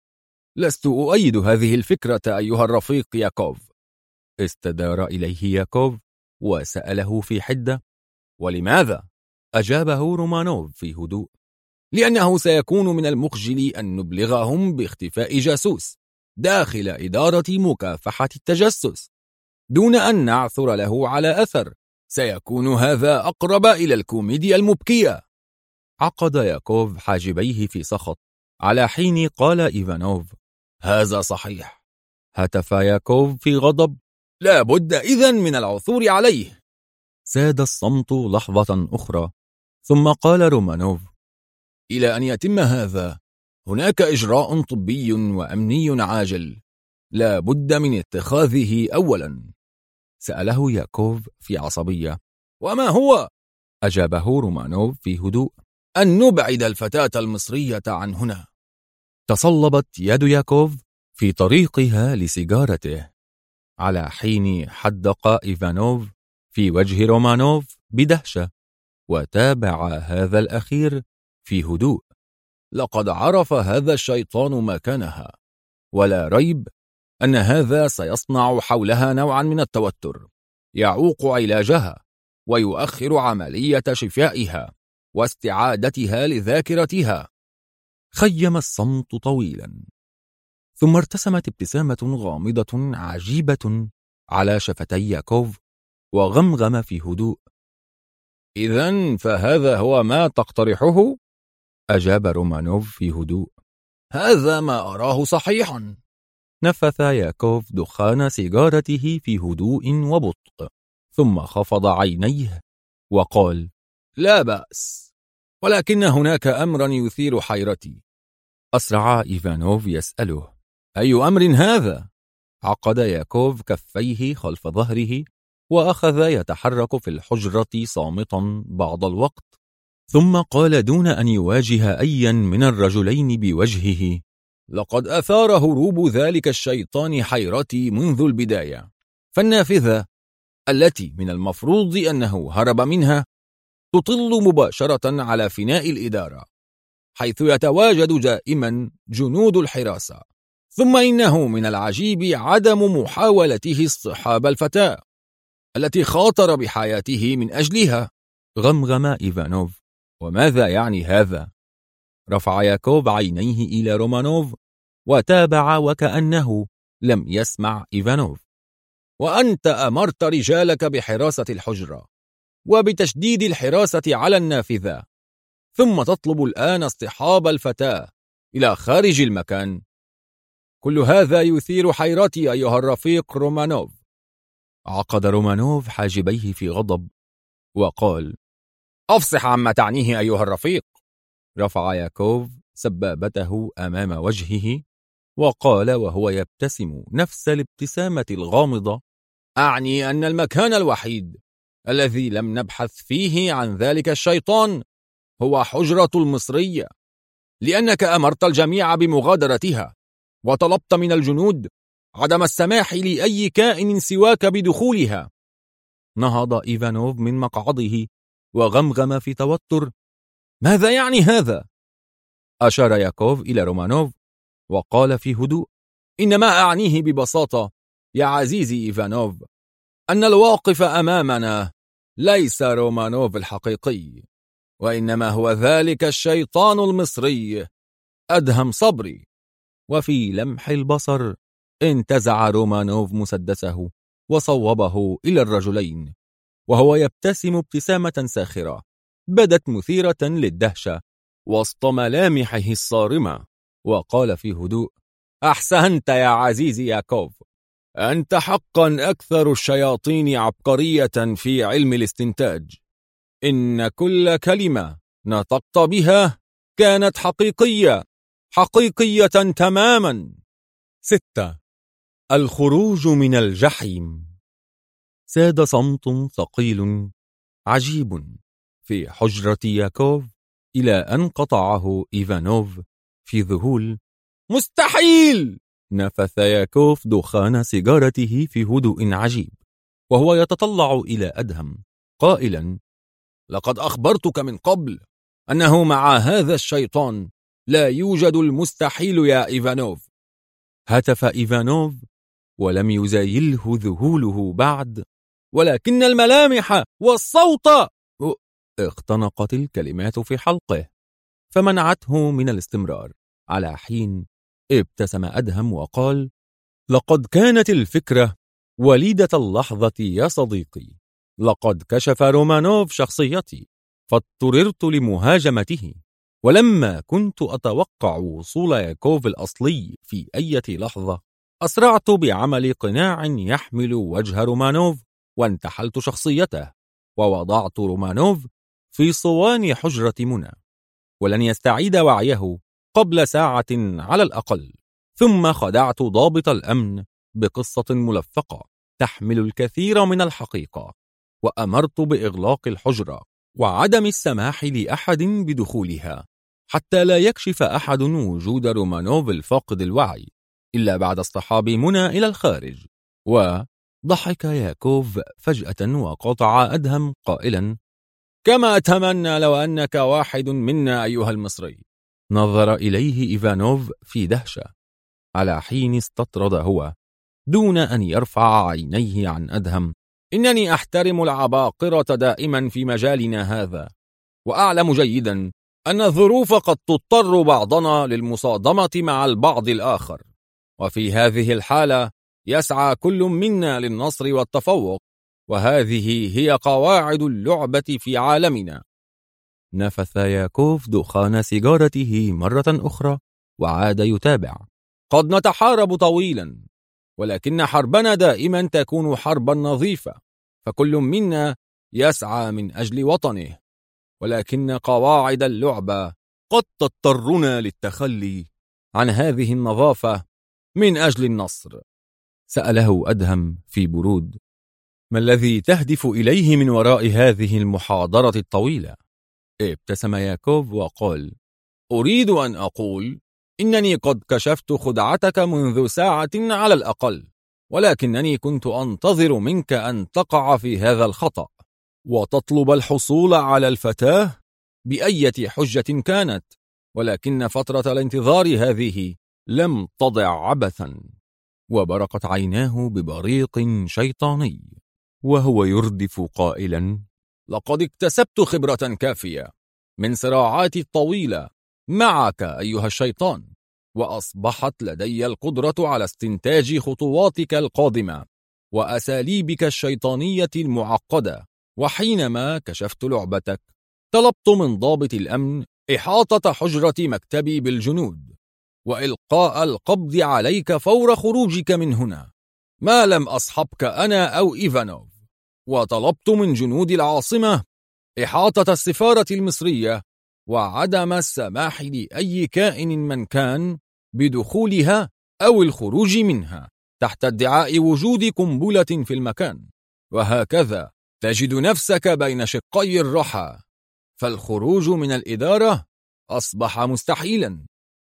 Speaker 1: لست أؤيد هذه الفكرة أيها الرفيق ياكوف. استدار إليه ياكوف وسأله في حدة: ولماذا؟ أجابه رومانوف في هدوء: لأنه سيكون من المخجل أن نبلغهم باختفاء جاسوس داخل إدارة مكافحة التجسس دون أن نعثر له على أثر. سيكون هذا أقرب إلى الكوميديا المبكية. عقد ياكوف حاجبيه في سخط، على حين قال إيفانوف: هذا صحيح. هتف ياكوف في غضب: لا بد إذن من العثور عليه. ساد الصمت لحظة أخرى، ثم قال رومانوف: إلى أن يتم هذا هناك إجراء طبي وأمني عاجل. لا بد من اتخاذه أولا. سأله ياكوف في عصبية. وما هو؟ أجابه رومانوف في هدوء. أن نبعد الفتاة المصرية عن هنا. تصلبت يد ياكوف في طريقها لسيجارته، على حين حدق إيفانوف في وجه رومانوف بدهشة، وتابع هذا الأخير في هدوء. لقد عرف هذا الشيطان مكانها، ولا ريب أن هذا سيصنع حولها نوعا من التوتر يعوق علاجها ويؤخر عملية شفائها واستعادتها لذاكرتها. خيم الصمت طويلا، ثم ارتسمت ابتسامة غامضة عجيبة على شفتي ياكوف، وغمغم في هدوء. إذن فهذا هو ما تقترحه؟ أجاب رومانوف في هدوء. هذا ما أراه صحيحا. نفث ياكوف دخان سيجارته في هدوء وبطء، ثم خفض عينيه وقال: لا بأس، ولكن هناك أمرا يثير حيرتي. أسرع إيفانوف يسأله: أي أمر هذا؟ عقد ياكوف كفيه خلف ظهره وأخذ يتحرك في الحجرة صامتا بعض الوقت، ثم قال دون أن يواجه أيا من الرجلين بوجهه: لقد أثار هروب ذلك الشيطان حيرتي منذ البداية، فالنافذة التي من المفروض أنه هرب منها تطل مباشرة على فناء الإدارة، حيث يتواجد دائما جنود الحراسة. ثم إنه من العجيب عدم محاولته اصطحاب الفتاة التي خاطر بحياته من أجلها. غمغم إيفانوف: وماذا يعني هذا؟ رفع ياكوف عينيه إلى رومانوف وتابع وكأنه لم يسمع إيفانوف: وأنت أمرت رجالك بحراسة الحجرة وبتشديد الحراسة على النافذة، ثم تطلب الآن اصطحاب الفتاة إلى خارج المكان. كل هذا يثير حيرتي أيها الرفيق رومانوف. عقد رومانوف حاجبيه في غضب وقال: أفصح عما تعنيه أيها الرفيق. رفع ياكوف سبابته أمام وجهه وقال وهو يبتسم نفس الابتسامة الغامضة: أعني أن المكان الوحيد الذي لم نبحث فيه عن ذلك الشيطان هو حجرة المصرية، لأنك أمرت الجميع بمغادرتها وطلبت من الجنود عدم السماح لأي كائن سواك بدخولها. نهض إيفانوف من مقعده وغمغم في توتر: ماذا يعني هذا؟ أشار ياكوف إلى رومانوف وقال في هدوء: إنما أعنيه ببساطة يا عزيزي إيفانوف أن الواقف أمامنا ليس رومانوف الحقيقي، وإنما هو ذلك الشيطان المصري أدهم صبري. وفي لمح البصر انتزع رومانوف مسدسه وصوبه إلى الرجلين، وهو يبتسم ابتسامة ساخرة بدت مثيرة للدهشة وسط ملامحه الصارمة، وقال في هدوء: أحسنت يا عزيزي ياكوف، أنت حقا أكثر الشياطين عبقرية في علم الاستنتاج. إن كل كلمة نطقت بها كانت حقيقية تماما. 6. الخروج من الجحيم. ساد صمت ثقيل عجيب في حجرة ياكوف إلى أن قطعه إيفانوف في ذهول. مستحيل! نفث ياكوف دخان سيجارته في هدوء عجيب وهو يتطلع إلى أدهم قائلا: لقد أخبرتك من قبل أنه مع هذا الشيطان لا يوجد المستحيل يا إيفانوف. هتف إيفانوف ولم يزايله ذهوله بعد، ولكن الملامح والصوت. اختنقت الكلمات في حلقه فمنعته من الاستمرار، على حين ابتسم أدهم وقال: لقد كانت الفكرة وليدة اللحظة يا صديقي. لقد كشف رومانوف شخصيتي فاضطررت لمهاجمته، ولما كنت أتوقع وصول ياكوف الأصلي في أي لحظة أسرعت بعمل قناع يحمل وجه رومانوف وانتحلت شخصيته ووضعت رومانوف في صوان حجرة منى، ولن يستعيد وعيه قبل ساعة على الأقل. ثم خدعت ضابط الأمن بقصة ملفقة تحمل الكثير من الحقيقة، وأمرت بإغلاق الحجرة وعدم السماح لأحد بدخولها حتى لا يكشف أحد وجود رومانوف الفاقد الوعي إلا بعد اصطحاب منى إلى الخارج. وضحك ياكوف فجأة وقاطع أدهم قائلا: كما أتمنى لو أنك واحد منا أيها المصري. نظر إليه إيفانوف في دهشة، على حين استطرد هو دون أن يرفع عينيه عن أدهم: إنني أحترم العباقرة دائما في مجالنا هذا، وأعلم جيدا أن الظروف قد تضطر بعضنا للمصادمة مع البعض الآخر، وفي هذه الحالة يسعى كل منا للنصر والتفوق، وهذه هي قواعد اللعبة في عالمنا. نفث ياكوف دخان سيجارته مرة أخرى وعاد يتابع: قد نتحارب طويلا، ولكن حربنا دائما تكون حربا نظيفة، فكل منا يسعى من أجل وطنه، ولكن قواعد اللعبة قد تضطرنا للتخلي عن هذه النظافة من أجل النصر. سأله أدهم في برود: ما الذي تهدف إليه من وراء هذه المحاضرة الطويلة؟ ابتسم ياكوف وقال: أريد أن أقول إنني قد كشفت خدعتك منذ ساعة على الأقل، ولكنني كنت أنتظر منك أن تقع في هذا الخطأ وتطلب الحصول على الفتاة بأية حجة كانت، ولكن فترة الانتظار هذه لم تضع عبثا. وبرقت عيناه ببريق شيطاني وهو يردف قائلا: لقد اكتسبت خبرة كافية من صراعاتي الطويلة معك أيها الشيطان، وأصبحت لدي القدرة على استنتاج خطواتك القادمة وأساليبك الشيطانية المعقدة. وحينما كشفت لعبتك طلبت من ضابط الأمن إحاطة حجرة مكتبي بالجنود وإلقاء القبض عليك فور خروجك من هنا ما لم أصحبك أنا أو إيفانوف، وطلبت من جنود العاصمة إحاطة السفارة المصرية وعدم السماح لأي كائن من كان بدخولها أو الخروج منها تحت ادعاء وجود قنبلة في المكان، وهكذا تجد نفسك بين شقي الرحى، فالخروج من الإدارة أصبح مستحيلا،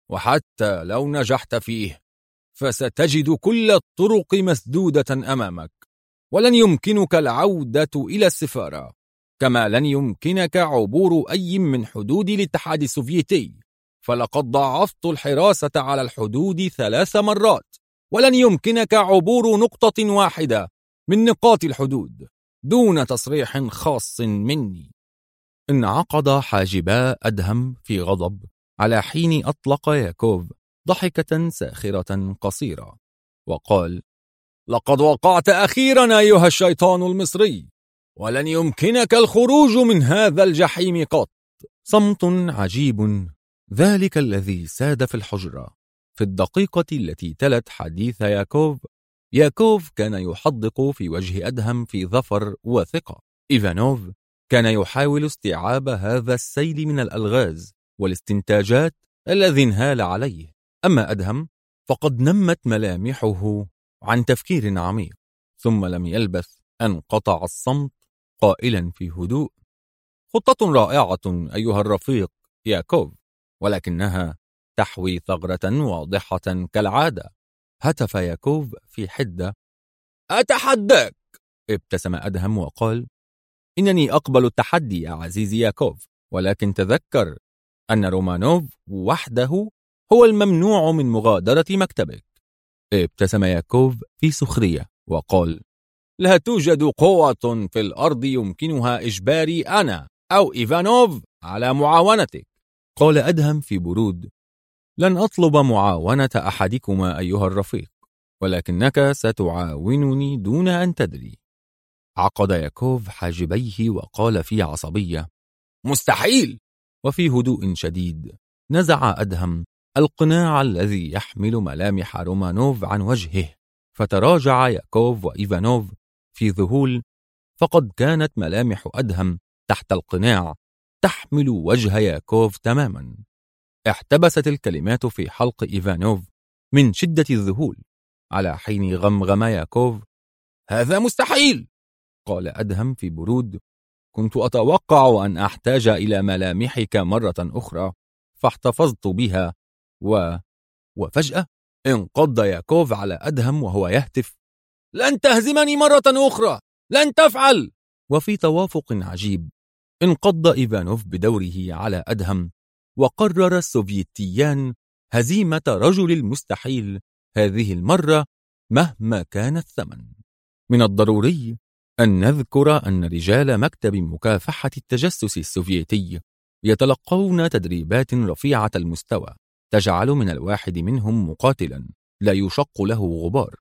Speaker 1: وحتى لو نجحت فيه فستجد كل الطرق مسدودة أمامك، ولن يمكنك العودة إلى السفارة، كما لن يمكنك عبور أي من حدود الاتحاد السوفيتي، فلقد ضاعفت الحراسة على الحدود 3 مرات، ولن يمكنك عبور نقطة واحدة من نقاط الحدود دون تصريح خاص مني. انعقد حاجبا أدهم في غضب على حين أطلق ياكوف ضحكة ساخرة قصيرة وقال: لقد وقعت أخيرا أيها الشيطان المصري، ولن يمكنك الخروج من هذا الجحيم قط. صمت عجيب ذلك الذي ساد في الحجرة. في الدقيقة التي تلت حديث ياكوف كان يحدق في وجه أدهم في ظفر وثقة. إيفانوف كان يحاول استيعاب هذا السيل من الألغاز والاستنتاجات الذي انهال عليه، أما أدهم فقد نمت ملامحه عن تفكير عميق، ثم لم يلبث أن قطع الصمت قائلا في هدوء: خطة رائعة أيها الرفيق ياكوف، ولكنها تحوي ثغرة واضحة كالعادة. هتف ياكوف في حدة: أتحداك. ابتسم أدهم وقال: إنني أقبل التحدي يا عزيزي ياكوف، ولكن تذكر أن رومانوف وحده هو الممنوع من مغادرة مكتبك. ابتسم ياكوف في سخرية وقال: لا توجد قوة في الأرض يمكنها إجباري أنا أو إيفانوف على معاونتك. قال أدهم في برود: لن أطلب معاونة أحدكما أيها الرفيق، ولكنك ستعاونني دون أن تدري. عقد ياكوف حاجبيه وقال في عصبية: مستحيل. وفي هدوء شديد نزع أدهم القناع الذي يحمل ملامح رومانوف عن وجهه، فتراجع ياكوف وإيفانوف في ذهول، فقد كانت ملامح أدهم تحت القناع تحمل وجه ياكوف تماما. احتبست الكلمات في حلق إيفانوف من شدة الذهول، على حين غمغم ياكوف: هذا مستحيل. قال أدهم في برود: كنت أتوقع أن أحتاج إلى ملامحك مرة أخرى، فاحتفظت بها. وفجأة انقض ياكوف على أدهم وهو يهتف: لن تهزمني مرة أخرى، لن تفعل. وفي توافق عجيب انقض إيفانوف بدوره على أدهم، وقرر السوفيتيان هزيمة رجل المستحيل هذه المرة مهما كان الثمن. من الضروري أن نذكر أن رجال مكتب مكافحة التجسس السوفيتي يتلقون تدريبات رفيعة المستوى تجعل من الواحد منهم مقاتلا لا يشق له غبار،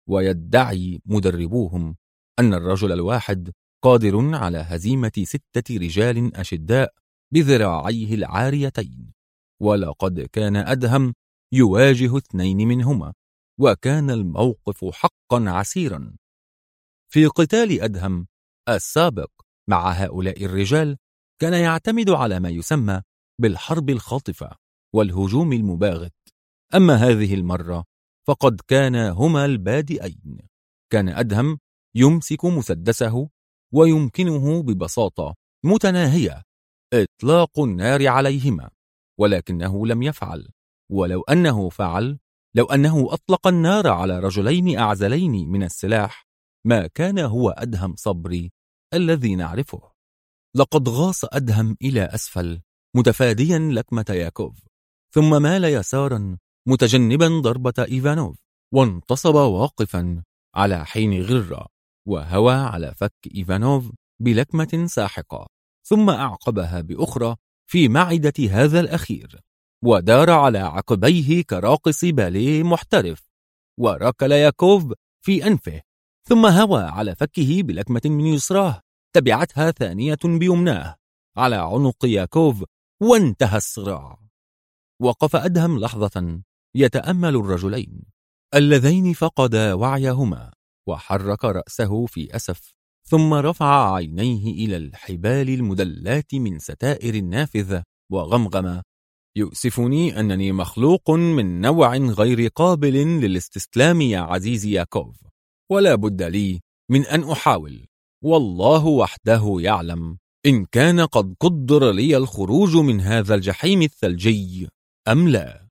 Speaker 1: ويدعي مدربوهم أن الرجل الواحد قادر على هزيمة 6 رجال أشداء بذراعيه العاريتين، ولقد كان أدهم يواجه 2 منهما، وكان الموقف حقا عسيرا. في قتال أدهم السابق مع هؤلاء الرجال كان يعتمد على ما يسمى بالحرب الخاطفة والهجوم المباغت، أما هذه المرة فقد كان هما البادئين. كان أدهم يمسك مسدسه ويمكنه ببساطة متناهية إطلاق النار عليهما، ولكنه لم يفعل. ولو أنه فعل، لو أنه أطلق النار على رجلين أعزلين من السلاح، ما كان هو أدهم صبري الذي نعرفه. لقد غاص أدهم إلى أسفل متفاديا لكمة ياكوف، ثم مال يسارا متجنبا ضربة إيفانوف، وانتصب واقفا على حين غرة، وهوى على فك إيفانوف بلكمة ساحقة، ثم أعقبها بأخرى في معدة هذا الأخير، ودار على عقبيه كراقص باليه محترف، وركل ياكوف في أنفه، ثم هوى على فكه بلكمة من يسراه، تبعتها ثانية بيمناه على عنق ياكوف، وانتهى الصراع. وقف أدهم لحظة يتأمل الرجلين اللذين فقدا وعيهما، وحرك رأسه في أسف، ثم رفع عينيه إلى الحبال المدلات من ستائر النافذة وغمغم: يؤسفني أنني مخلوق من نوع غير قابل للاستسلام يا عزيزي ياكوف، ولا بد لي من أن أحاول، والله وحده يعلم إن كان قد قدر لي الخروج من هذا الجحيم الثلجي أم لا.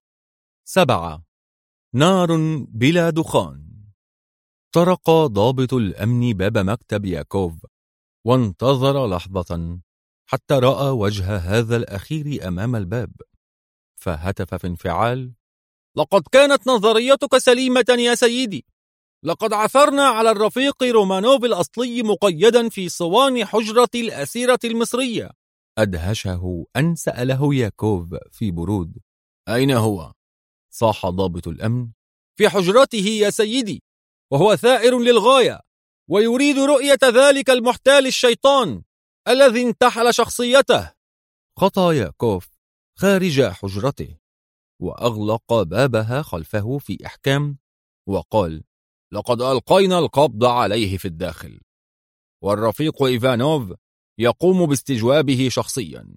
Speaker 1: 7. نار بلا دخان. طرق ضابط الأمن باب مكتب ياكوف، وانتظر لحظة حتى رأى وجه هذا الأخير أمام الباب، فهتف في انفعال: لقد كانت نظريتك سليمة يا سيدي، لقد عثرنا على الرفيق رومانوف الأصلي مقيدا في صوان حجرة الأسيرة المصرية. أدهشه أن سأله ياكوف في برود: أين هو؟ صاح ضابط الأمن: في حجرته يا سيدي، وهو ثائر للغاية، ويريد رؤية ذلك المحتال الشيطان الذي انتحل شخصيته. خطى ياكوف خارج حجرته، وأغلق بابها خلفه في إحكام، وقال: لقد ألقينا القبض عليه في الداخل، والرفيق إيفانوف يقوم باستجوابه شخصيا.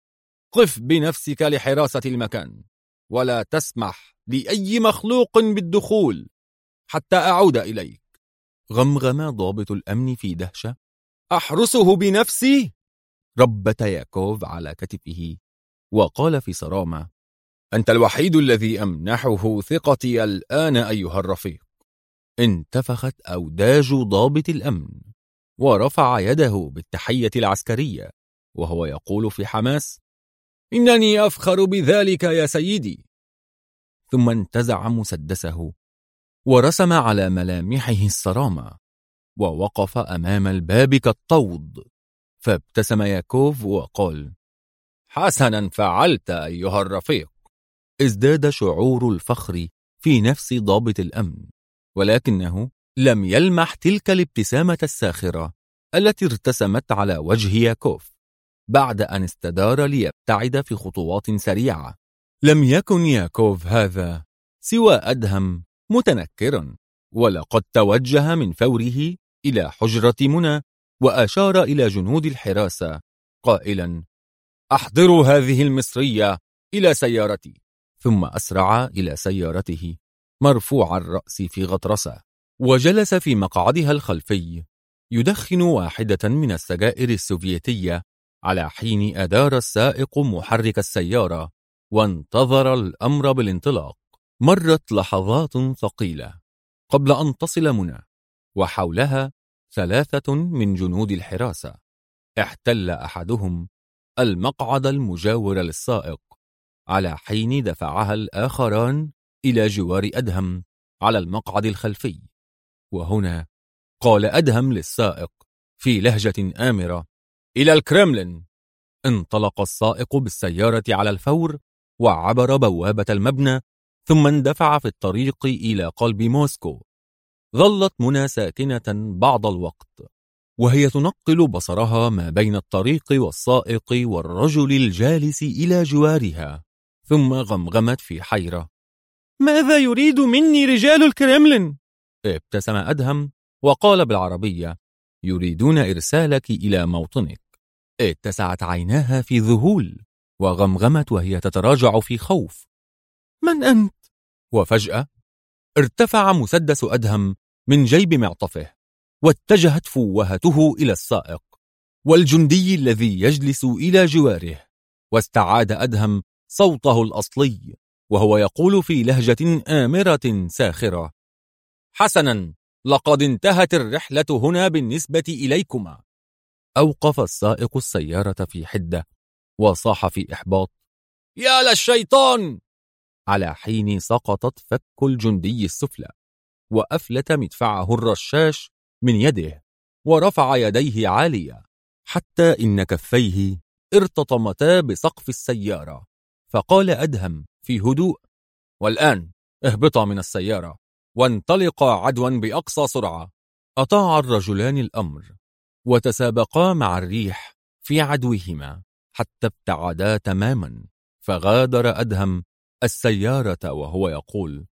Speaker 1: قف بنفسك لحراسة المكان، ولا تسمح لأي مخلوق بالدخول حتى أعود إليك. غمغم ضابط الأمن في دهشة: أحرسه بنفسي؟ ربت ياكوف على كتفه وقال في صرامة: أنت الوحيد الذي أمنحه ثقتي الآن أيها الرفيق. انتفخت أوداج ضابط الأمن، ورفع يده بالتحية العسكرية وهو يقول في حماس: إنني أفخر بذلك يا سيدي. ثم انتزع مسدسه ورسم على ملامحه الصرامة، ووقف أمام الباب كالطود، فابتسم ياكوف وقال: حسنا فعلت أيها الرفيق. ازداد شعور الفخر في نفس ضابط الأمن، ولكنه لم يلمح تلك الابتسامة الساخرة التي ارتسمت على وجه ياكوف بعد أن استدار ليبتعد في خطوات سريعة. لم يكن ياكوف هذا سوى أدهم متنكرا، ولقد توجه من فوره إلى حجرة منى، وأشار إلى جنود الحراسة قائلا: أحضروا هذه المصرية إلى سيارتي. ثم أسرع إلى سيارته، مرفوع الرأس في غطرسة، وجلس في مقعدها الخلفي يدخن واحدة من السجائر السوفيتية، على حين أدار السائق محرك السيارة وانتظر الأمر بالانطلاق. مرت لحظات ثقيلة قبل أن تصل منى، وحولها 3 من جنود الحراسة. احتل أحدهم المقعد المجاور للسائق، على حين دفعها الآخران إلى جوار أدهم على المقعد الخلفي. وهنا قال أدهم للسائق في لهجة آمرة: إلى الكرملين. انطلق السائق بالسيارة على الفور، وعبر بوابة المبنى، ثم اندفع في الطريق إلى قلب موسكو. ظلت منى ساكنة بعض الوقت، وهي تنقل بصرها ما بين الطريق والسائق والرجل الجالس إلى جوارها، ثم غمغمت في حيرة: ماذا يريد مني رجال الكرملين؟ ابتسم أدهم وقال بالعربية: يريدون إرسالك إلى موطنك. اتسعت عيناها في ذهول، وغمغمت وهي تتراجع في خوف: من أنت؟ وفجأة ارتفع مسدس أدهم من جيب معطفه، واتجهت فوهته إلى السائق والجندي الذي يجلس إلى جواره، واستعاد أدهم صوته الأصلي وهو يقول في لهجة آمرة ساخرة: حسنا، لقد انتهت الرحلة هنا بالنسبة إليكما. أوقف السائق السيارة في حدة وصاح في إحباط: يا للشيطان! على حين سقطت فك الجندي السفلى، وأفلت مدفعه الرشاش من يده، ورفع يديه عالية حتى إن كفيه ارتطمتا بسقف السيارة. فقال أدهم في هدوء: والآن اهبطا من السيارة وانطلقا عدوا بأقصى سرعة. أطاع الرجلان الأمر، وتسابقا مع الريح في عدوهما حتى ابتعدا تماما. فغادر أدهم السيارة وهو يقول: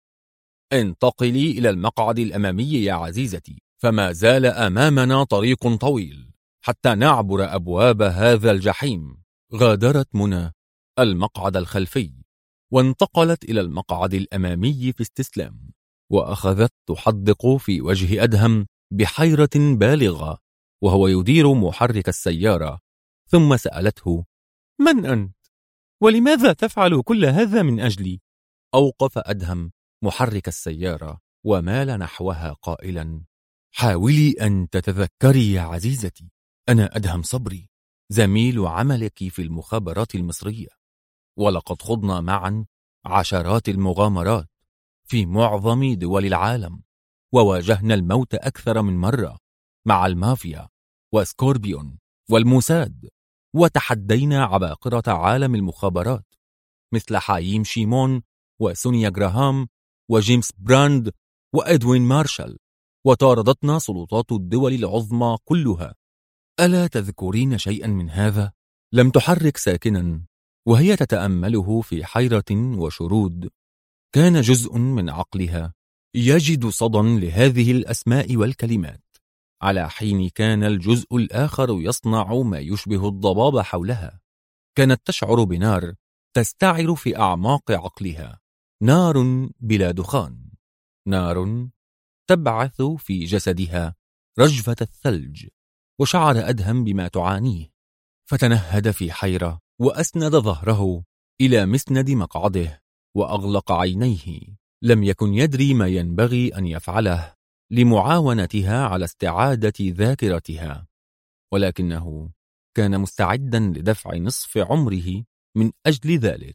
Speaker 1: انتقلي إلى المقعد الأمامي يا عزيزتي، فما زال أمامنا طريق طويل حتى نعبر أبواب هذا الجحيم. غادرت منى المقعد الخلفي، وانتقلت إلى المقعد الأمامي في استسلام، وأخذت تحدق في وجه أدهم بحيرة بالغة وهو يدير محرك السيارة. ثم سألته: من أنت؟ ولماذا تفعل كل هذا من أجلي؟ أوقف أدهم محرك السيارة ومال نحوها قائلا: حاولي أن تتذكري يا عزيزتي، أنا أدهم صبري، زميل عملك في المخابرات المصرية، ولقد خضنا معا عشرات المغامرات في معظم دول العالم، وواجهنا الموت أكثر من مرة مع المافيا وسكوربيون والموساد، وتحدينا عباقرة عالم المخابرات مثل حايم شيمون وسونيا جراهام وجيمس براند وإدوين مارشال، وطاردتنا سلطات الدول العظمى كلها. ألا تذكرين شيئا من هذا؟ لم تحرك ساكنا وهي تتأمله في حيرة وشرود. كان جزء من عقلها يجد صدى لهذه الأسماء والكلمات، على حين كان الجزء الآخر يصنع ما يشبه الضباب حولها. كانت تشعر بنار تستعر في أعماق عقلها، نار بلا دخان، نار تبعث في جسدها رجفة الثلج. وشعر أدهم بما تعانيه، فتنهد في حيرة وأسند ظهره إلى مسند مقعده وأغلق عينيه. لم يكن يدري ما ينبغي أن يفعله لمعاونتها على استعادة ذاكرتها، ولكنه كان مستعدا لدفع نصف عمره من أجل ذلك.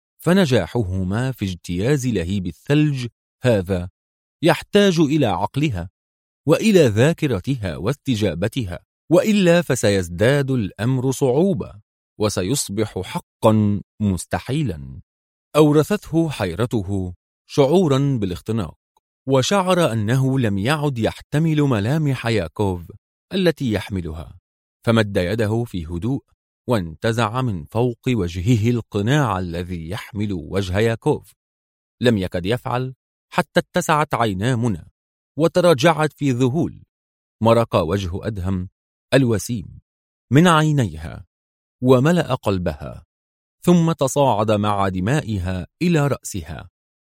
Speaker 1: فنجاحهما في اجتياز لهيب الثلج هذا يحتاج إلى عقلها وإلى ذاكرتها واستجابتها، وإلا فسيزداد الأمر صعوبة وسيصبح حقا مستحيلا. أورثته حيرته شعورا بالاختناق، وشعر أنه لم يعد يحتمل ملامح ياكوف التي يحملها، فمد يده في هدوء وانتزع من فوق وجهه القناع الذي يحمل وجه ياكوف. لم يكد يفعل حتى اتسعت عينا منى وتراجعت في ذهول. مرق وجه أدهم الوسيم من عينيها وملأ قلبها، ثم تصاعد مع دمائها إلى رأسها.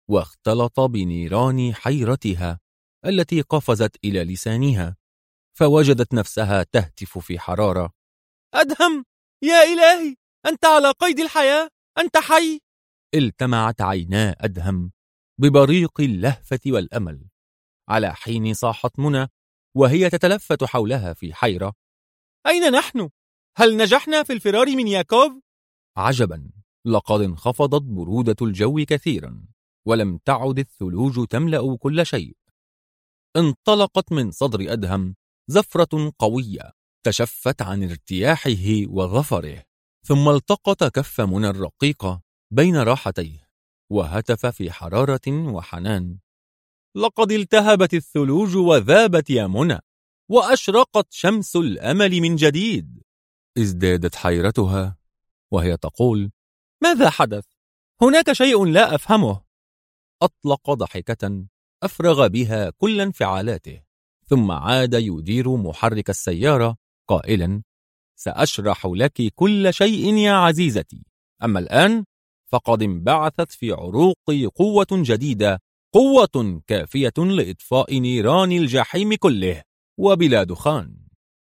Speaker 1: واختلط بنيران حيرتها التي قفزت إلى لسانها، فوجدت نفسها تهتف في حرارة: أدهم، يا إلهي، أنت على قيد الحياة، أنت حي. التمعت عينا أدهم ببريق اللهفة والأمل، على حين صاحت منى وهي تتلفت حولها في حيرة: أين نحن؟ هل نجحنا في الفرار من ياكوف؟ عجبا، لقد انخفضت برودة الجو كثيرا، ولم تعد الثلوج تملأ كل شيء. انطلقت من صدر أدهم زفرة قوية تشفت عن ارتياحه وظفره، ثم التقط كف منى الرقيقة بين راحتيه وهتف في حرارة وحنان: لقد التهبت الثلوج وذابت يا منى، وأشرقت شمس الأمل من جديد. ازدادت حيرتها وهي تقول: ماذا حدث؟ هناك شيء لا أفهمه. أطلق ضحكة أفرغ بها كل انفعالاته، ثم عاد يدير محرك السيارة قائلا: سأشرح لك كل شيء يا عزيزتي، أما الآن فقد انبعثت في عروقي قوة جديدة، قوة كافية لإطفاء نيران الجحيم كله وبلا دخان.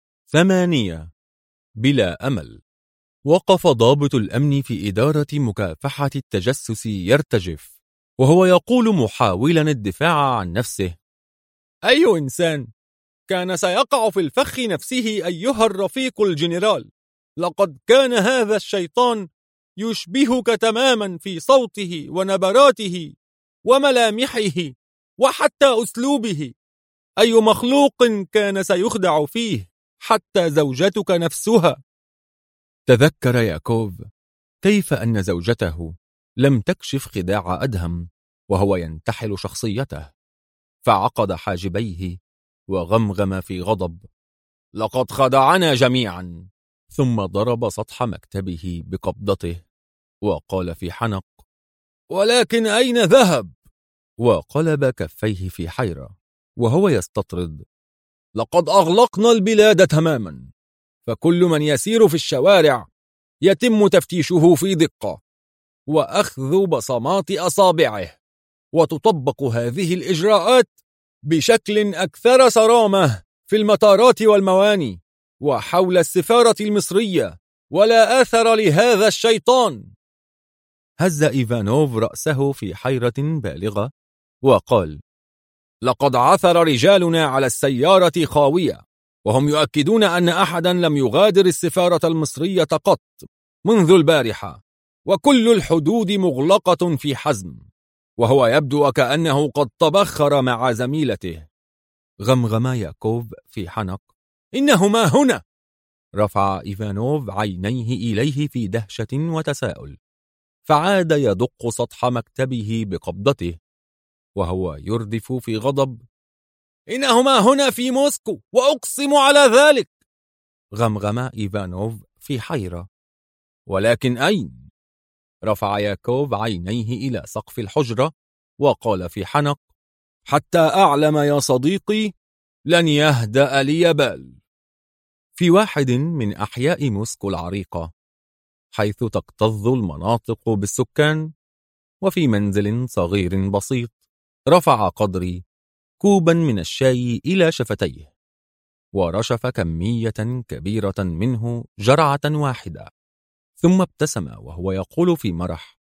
Speaker 1: 8. بلا أمل. وقف ضابط الأمن في إدارة مكافحة التجسس يرتجف، وهو يقول محاولا الدفاع عن نفسه: أي إنسان كان سيقع في الفخ نفسه أيها الرفيق الجنرال؟ لقد كان هذا الشيطان يشبهك تماما في صوته ونبراته وملامحه وحتى أسلوبه. أي مخلوق كان سيخدع فيه حتى زوجتك نفسها؟ تذكر ياكوف كيف أن زوجته لم تكشف خداع أدهم وهو ينتحل شخصيته، فعقد حاجبيه وغمغم في غضب: لقد خدعنا جميعا. ثم ضرب سطح مكتبه بقبضته وقال في حنق: ولكن أين ذهب؟ وقلب كفيه في حيرة وهو يستطرد: لقد أغلقنا البلاد تماما، فكل من يسير في الشوارع يتم تفتيشه في دقة وأخذ بصمات أصابعه، وتطبق هذه الإجراءات بشكل أكثر صرامة في المطارات والمواني وحول السفارة المصرية، ولا آثر لهذا الشيطان. هز إيفانوف رأسه في حيرة بالغة وقال: لقد عثر رجالنا على السيارة خاوية، وهم يؤكدون أن أحدا لم يغادر السفارة المصرية قط منذ البارحة، وكل الحدود مغلقة في حزم، وهو يبدو كأنه قد تبخر مع زميلته. غمغم ياكوف في حنق: إنهما هنا. رفع إيفانوف عينيه إليه في دهشة وتساؤل، فعاد يدق سطح مكتبه بقبضته وهو يردف في غضب: إنهما هنا في موسكو، وأقسم على ذلك. غمغم إيفانوف في حيرة: ولكن أين؟ رفع ياكوف عينيه إلى سقف الحجرة وقال في حنق: حتى أعلم يا صديقي لن يهدأ لي بال. في واحد من أحياء موسكو العريقة، حيث تكتظ المناطق بالسكان، وفي منزل صغير بسيط، رفع قدري كوبا من الشاي إلى شفتيه، ورشف كمية كبيرة منه جرعة واحدة، ثم ابتسم وهو يقول في مرح: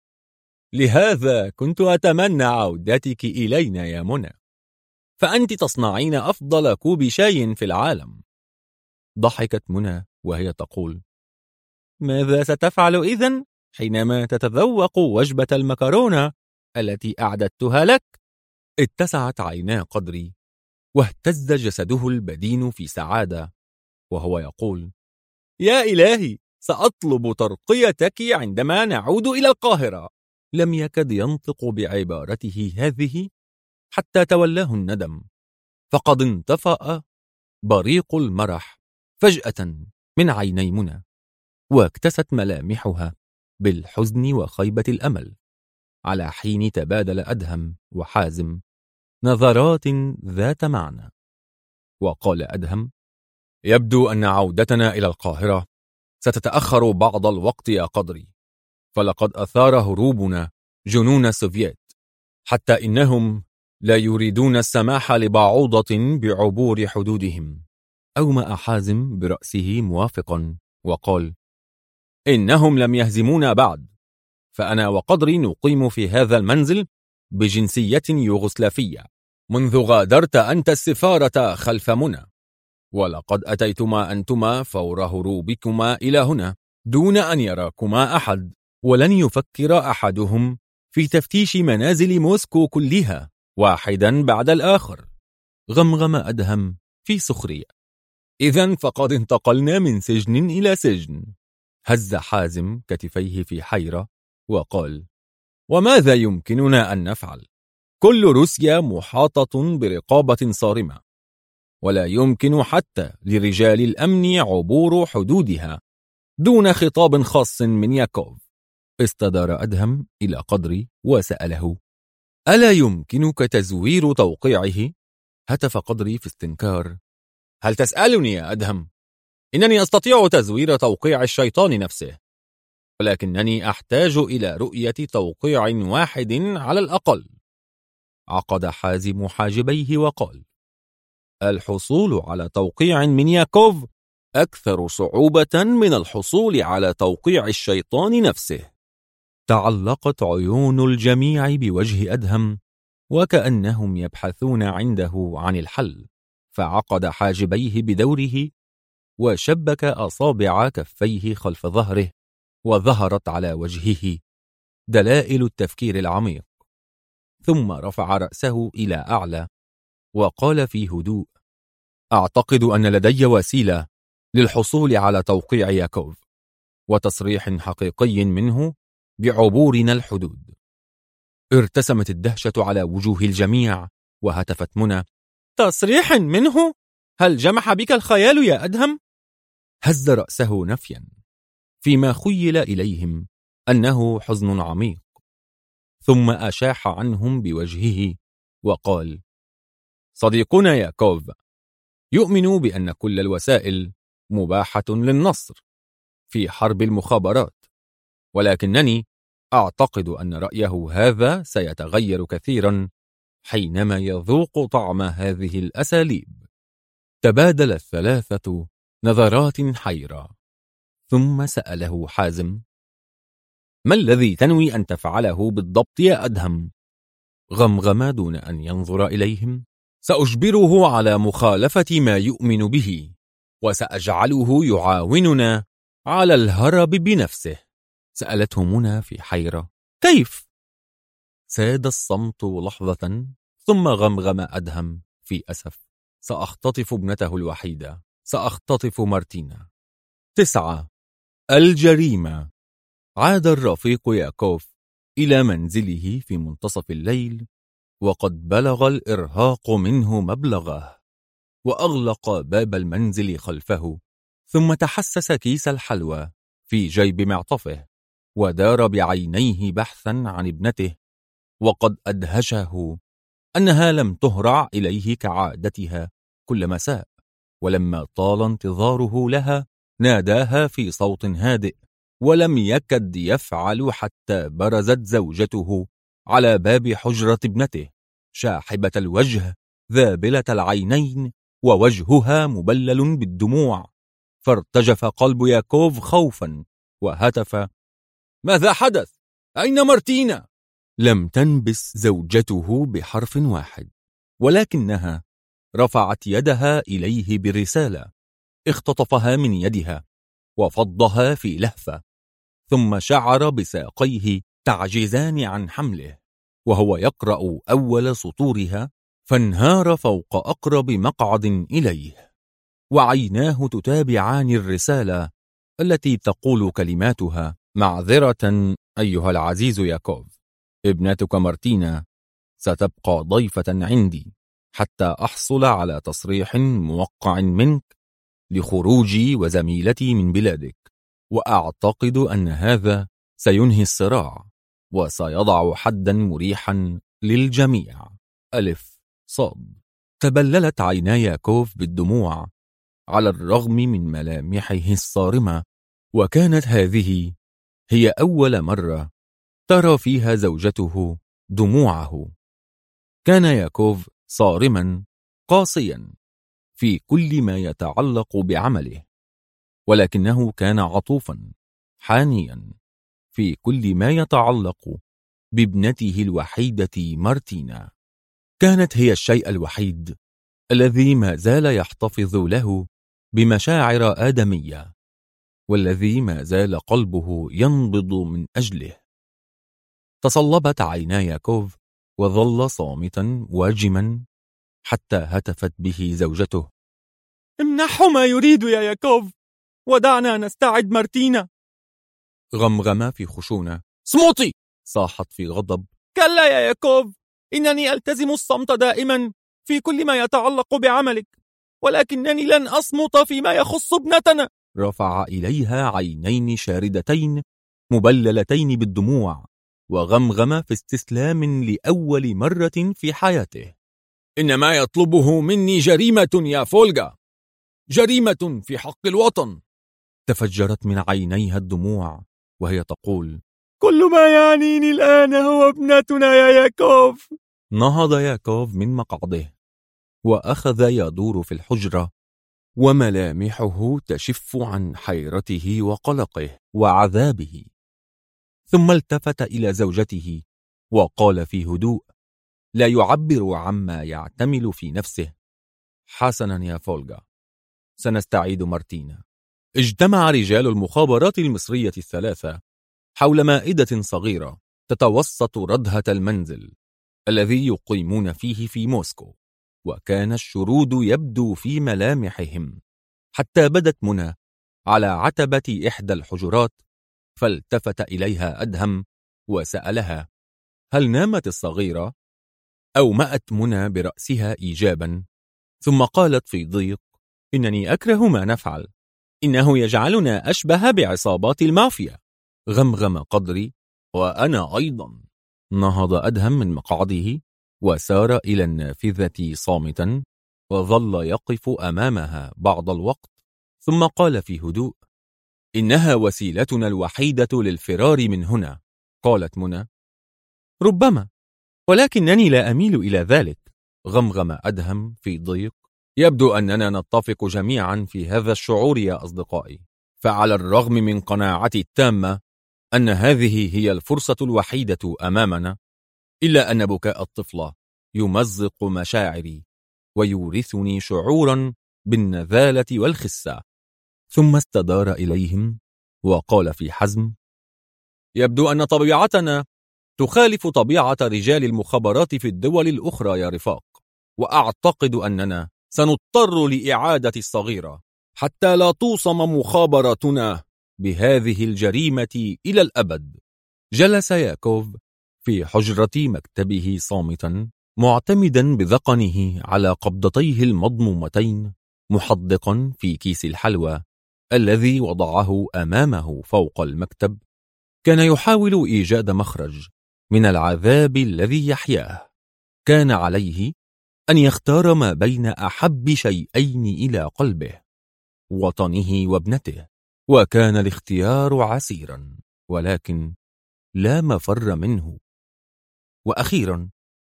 Speaker 1: لهذا كنت أتمنى عودتك إلينا يا منى، فأنت تصنعين أفضل كوب شاي في العالم. ضحكت منى وهي تقول: ماذا ستفعل إذن حينما تتذوق وجبة المكرونة التي أعددتها لك؟ اتسعت عينا قدري واهتز جسده البدين في سعادة وهو يقول: يا إلهي، سأطلب ترقيتك عندما نعود إلى القاهرة. لم يكد ينطق بعبارته هذه حتى تولاه الندم، فقد انطفأ بريق المرح فجأة من عيني منى، واكتست ملامحها بالحزن وخيبة الأمل، على حين تبادل أدهم وحازم نظرات ذات معنى. وقال أدهم: يبدو أن عودتنا إلى القاهرة ستتأخر بعض الوقت يا قدري، فلقد أثار هروبنا جنون السوفييت، حتى إنهم لا يريدون السماح لبعوضة بعبور حدودهم. أومأ حازم برأسه موافقا وقال: إنهم لم يهزمونا بعد، فأنا وقدري نقيم في هذا المنزل بجنسية يوغوسلافية منذ غادرت أنت السفارة خلف منى، ولقد أتيتما أنتما فور هروبكما إلى هنا دون أن يراكما أحد، ولن يفكر أحدهم في تفتيش منازل موسكو كلها واحدا بعد الآخر. غمغم أدهم في سخرية: إذن فقد انتقلنا من سجن إلى سجن. هز حازم كتفيه في حيرة وقال: وماذا يمكننا أن نفعل؟ كل روسيا محاطة برقابة صارمة، ولا يمكن حتى لرجال الأمن عبور حدودها دون خطاب خاص من ياكوف. استدار أدهم إلى قدري وسأله: ألا يمكنك تزوير توقيعه؟ هتف قدري في استنكار: هل تسألني يا أدهم؟ إنني أستطيع تزوير توقيع الشيطان نفسه، ولكنني أحتاج إلى رؤية توقيع واحد على الأقل. عقد حازم حاجبيه وقال: الحصول على توقيع من ياكوف أكثر صعوبة من الحصول على توقيع الشيطان نفسه. تعلقت عيون الجميع بوجه أدهم وكأنهم يبحثون عنده عن الحل، فعقد حاجبيه بدوره وشبك أصابع كفيه خلف ظهره، وظهرت على وجهه دلائل التفكير العميق. ثم رفع رأسه إلى أعلى وقال في هدوء: أعتقد أن لدي وسيلة للحصول على توقيع ياكوف وتصريح حقيقي منه بعبورنا الحدود. ارتسمت الدهشة على وجوه الجميع، وهتفت منى: تصريح منه؟ هل جمح بك الخيال يا أدهم؟ هز رأسه نفيا، فيما خيل إليهم أنه حزن عميق، ثم أشاح عنهم بوجهه وقال: صديقنا ياكوف يؤمن بأن كل الوسائل مباحة للنصر في حرب المخابرات، ولكنني أعتقد أن رأيه هذا سيتغير كثيرا حينما يذوق طعم هذه الأساليب. تبادل الثلاثة نظرات حيرة، ثم سأله حازم: ما الذي تنوي أن تفعله بالضبط يا أدهم؟ غمغم دون أن ينظر إليهم: سأجبره على مخالفة ما يؤمن به، وسأجعله يعاوننا على الهرب بنفسه. سألته منى في حيرة: كيف؟ ساد الصمت لحظة، ثم غمغم أدهم في أسف: سأختطف ابنته الوحيدة، سأختطف مارتينا. 9. الجريمة. عاد الرفيق ياكوف إلى منزله في منتصف الليل، وقد بلغ الإرهاق منه مبلغه، وأغلق باب المنزل خلفه، ثم تحسس كيس الحلوى في جيب معطفه، ودار بعينيه بحثا عن ابنته، وقد أدهشه أنها لم تهرع إليه كعادتها كل مساء، ولما طال انتظاره لها ناداها في صوت هادئ، ولم يكد يفعل حتى برزت زوجته على باب حجرة ابنته، شاحبة الوجه ذابلة العينين، ووجهها مبلل بالدموع. فارتجف قلب ياكوف خوفا وهتف: ماذا حدث؟ أين مارتينا؟ لم تنبس زوجته بحرف واحد، ولكنها رفعت يدها إليه برسالة، اختطفها من يدها وفضها في لهفة، ثم شعر بساقيه تعجزان عن حمله وهو يقرأ أول سطورها، فانهار فوق أقرب مقعد إليه، وعيناه تتابعان الرسالة التي تقول كلماتها: معذرة أيها العزيز ياكوف، ابنتك مارتينا ستبقى ضيفة عندي حتى أحصل على تصريح موقع منك لخروجي وزميلتي من بلادك، وأعتقد أن هذا سينهي الصراع وسيضع حدا مريحا للجميع. ألف صاد. تبللت عينا ياكوف بالدموع على الرغم من ملامحه الصارمة، وكانت هذه هي أول مرة ترى فيها زوجته دموعه. كان ياكوف صارما قاسيا في كل ما يتعلق بعمله، ولكنه كان عطوفا حانيا في كل ما يتعلق بابنته الوحيدة مارتينا. كانت هي الشيء الوحيد الذي ما زال يحتفظ له بمشاعر آدمية، والذي ما زال قلبه ينبض من أجله. تصلبت عينا ياكوف وظل صامتا واجما حتى هتفت به زوجته: امنحه ما يريد يا ياكوف، ودعنا نستعد مارتينا. غمغم في خشونة: صمتي! صاحت في غضب: كلا يا ياكوف، إنني ألتزم الصمت دائما في كل ما يتعلق بعملك، ولكنني لن أصمت فيما يخص ابنتنا. رفع إليها عينين شاردتين مبللتين بالدموع، وغمغم في استسلام لأول مرة في حياته: إن ما يطلبه مني جريمة يا فولغا، جريمة في حق الوطن. تفجرت من عينيها الدموع وهي تقول: كل ما يعنيني الآن هو ابنتنا يا ياكوف. نهض ياكوف من مقعده وأخذ يدور في الحجرة، وملامحه تشف عن حيرته وقلقه وعذابه. ثم التفت إلى زوجته وقال في هدوء لا يعبر عما يعتمل في نفسه: حسنا يا فولغا، سنستعيد مارتينا. اجتمع رجال المخابرات المصرية الثلاثة حول مائدة صغيرة تتوسط ردهة المنزل الذي يقيمون فيه في موسكو، وكان الشرود يبدو في ملامحهم، حتى بدت منى على عتبة إحدى الحجرات، فالتفت إليها أدهم وسألها: هل نامت الصغيرة؟ أومأت منى برأسها إيجابا، ثم قالت في ضيق: إنني أكره ما نفعل، إنه يجعلنا أشبه بعصابات المافيا. غمغم قدري: وأنا أيضا. نهض أدهم من مقعده وسار إلى النافذة صامتا، وظل يقف أمامها بعض الوقت، ثم قال في هدوء: إنها وسيلتنا الوحيدة للفرار من هنا. قالت منى: ربما، ولكنني لا أميل إلى ذلك. غمغم أدهم في ضيق: يبدو أننا نتفق جميعا في هذا الشعور يا أصدقائي، فعلى الرغم من قناعتي التامة أن هذه هي الفرصة الوحيدة أمامنا، إلا أن بكاء الطفلة يمزق مشاعري ويورثني شعورا بالنذالة والخسة. ثم استدار إليهم وقال في حزم: يبدو أن طبيعتنا تخالف طبيعة رجال المخابرات في الدول الأخرى يا رفاق، وأعتقد أننا سنضطر لإعادة الصغيرة حتى لا توصم مخابرتنا بهذه الجريمة إلى الأبد. جلس ياكوف في حجرة مكتبه صامتا، معتمدا بذقنه على قبضتيه المضمومتين، محدقا في كيس الحلوى الذي وضعه أمامه فوق المكتب. كان يحاول إيجاد مخرج من العذاب الذي يحياه. كان عليه أن يختار ما بين أحب شيئين إلى قلبه: وطنه وابنته، وكان الاختيار عسيرا، ولكن لا مفر منه. وأخيرا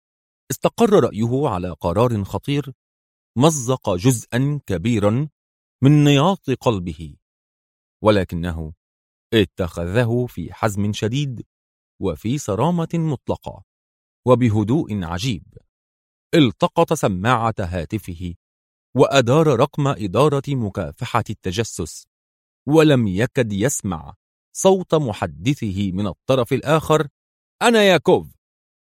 Speaker 1: استقر رأيه على قرار خطير مزق جزءا كبيرا من نياط قلبه، ولكنه اتخذه في حزم شديد وفي صرامة مطلقة وبهدوء عجيب. التقط سماعة هاتفه وأدار رقم إدارة مكافحة التجسس، ولم يكد يسمع صوت محدثه من الطرف الآخر: أنا ياكوف.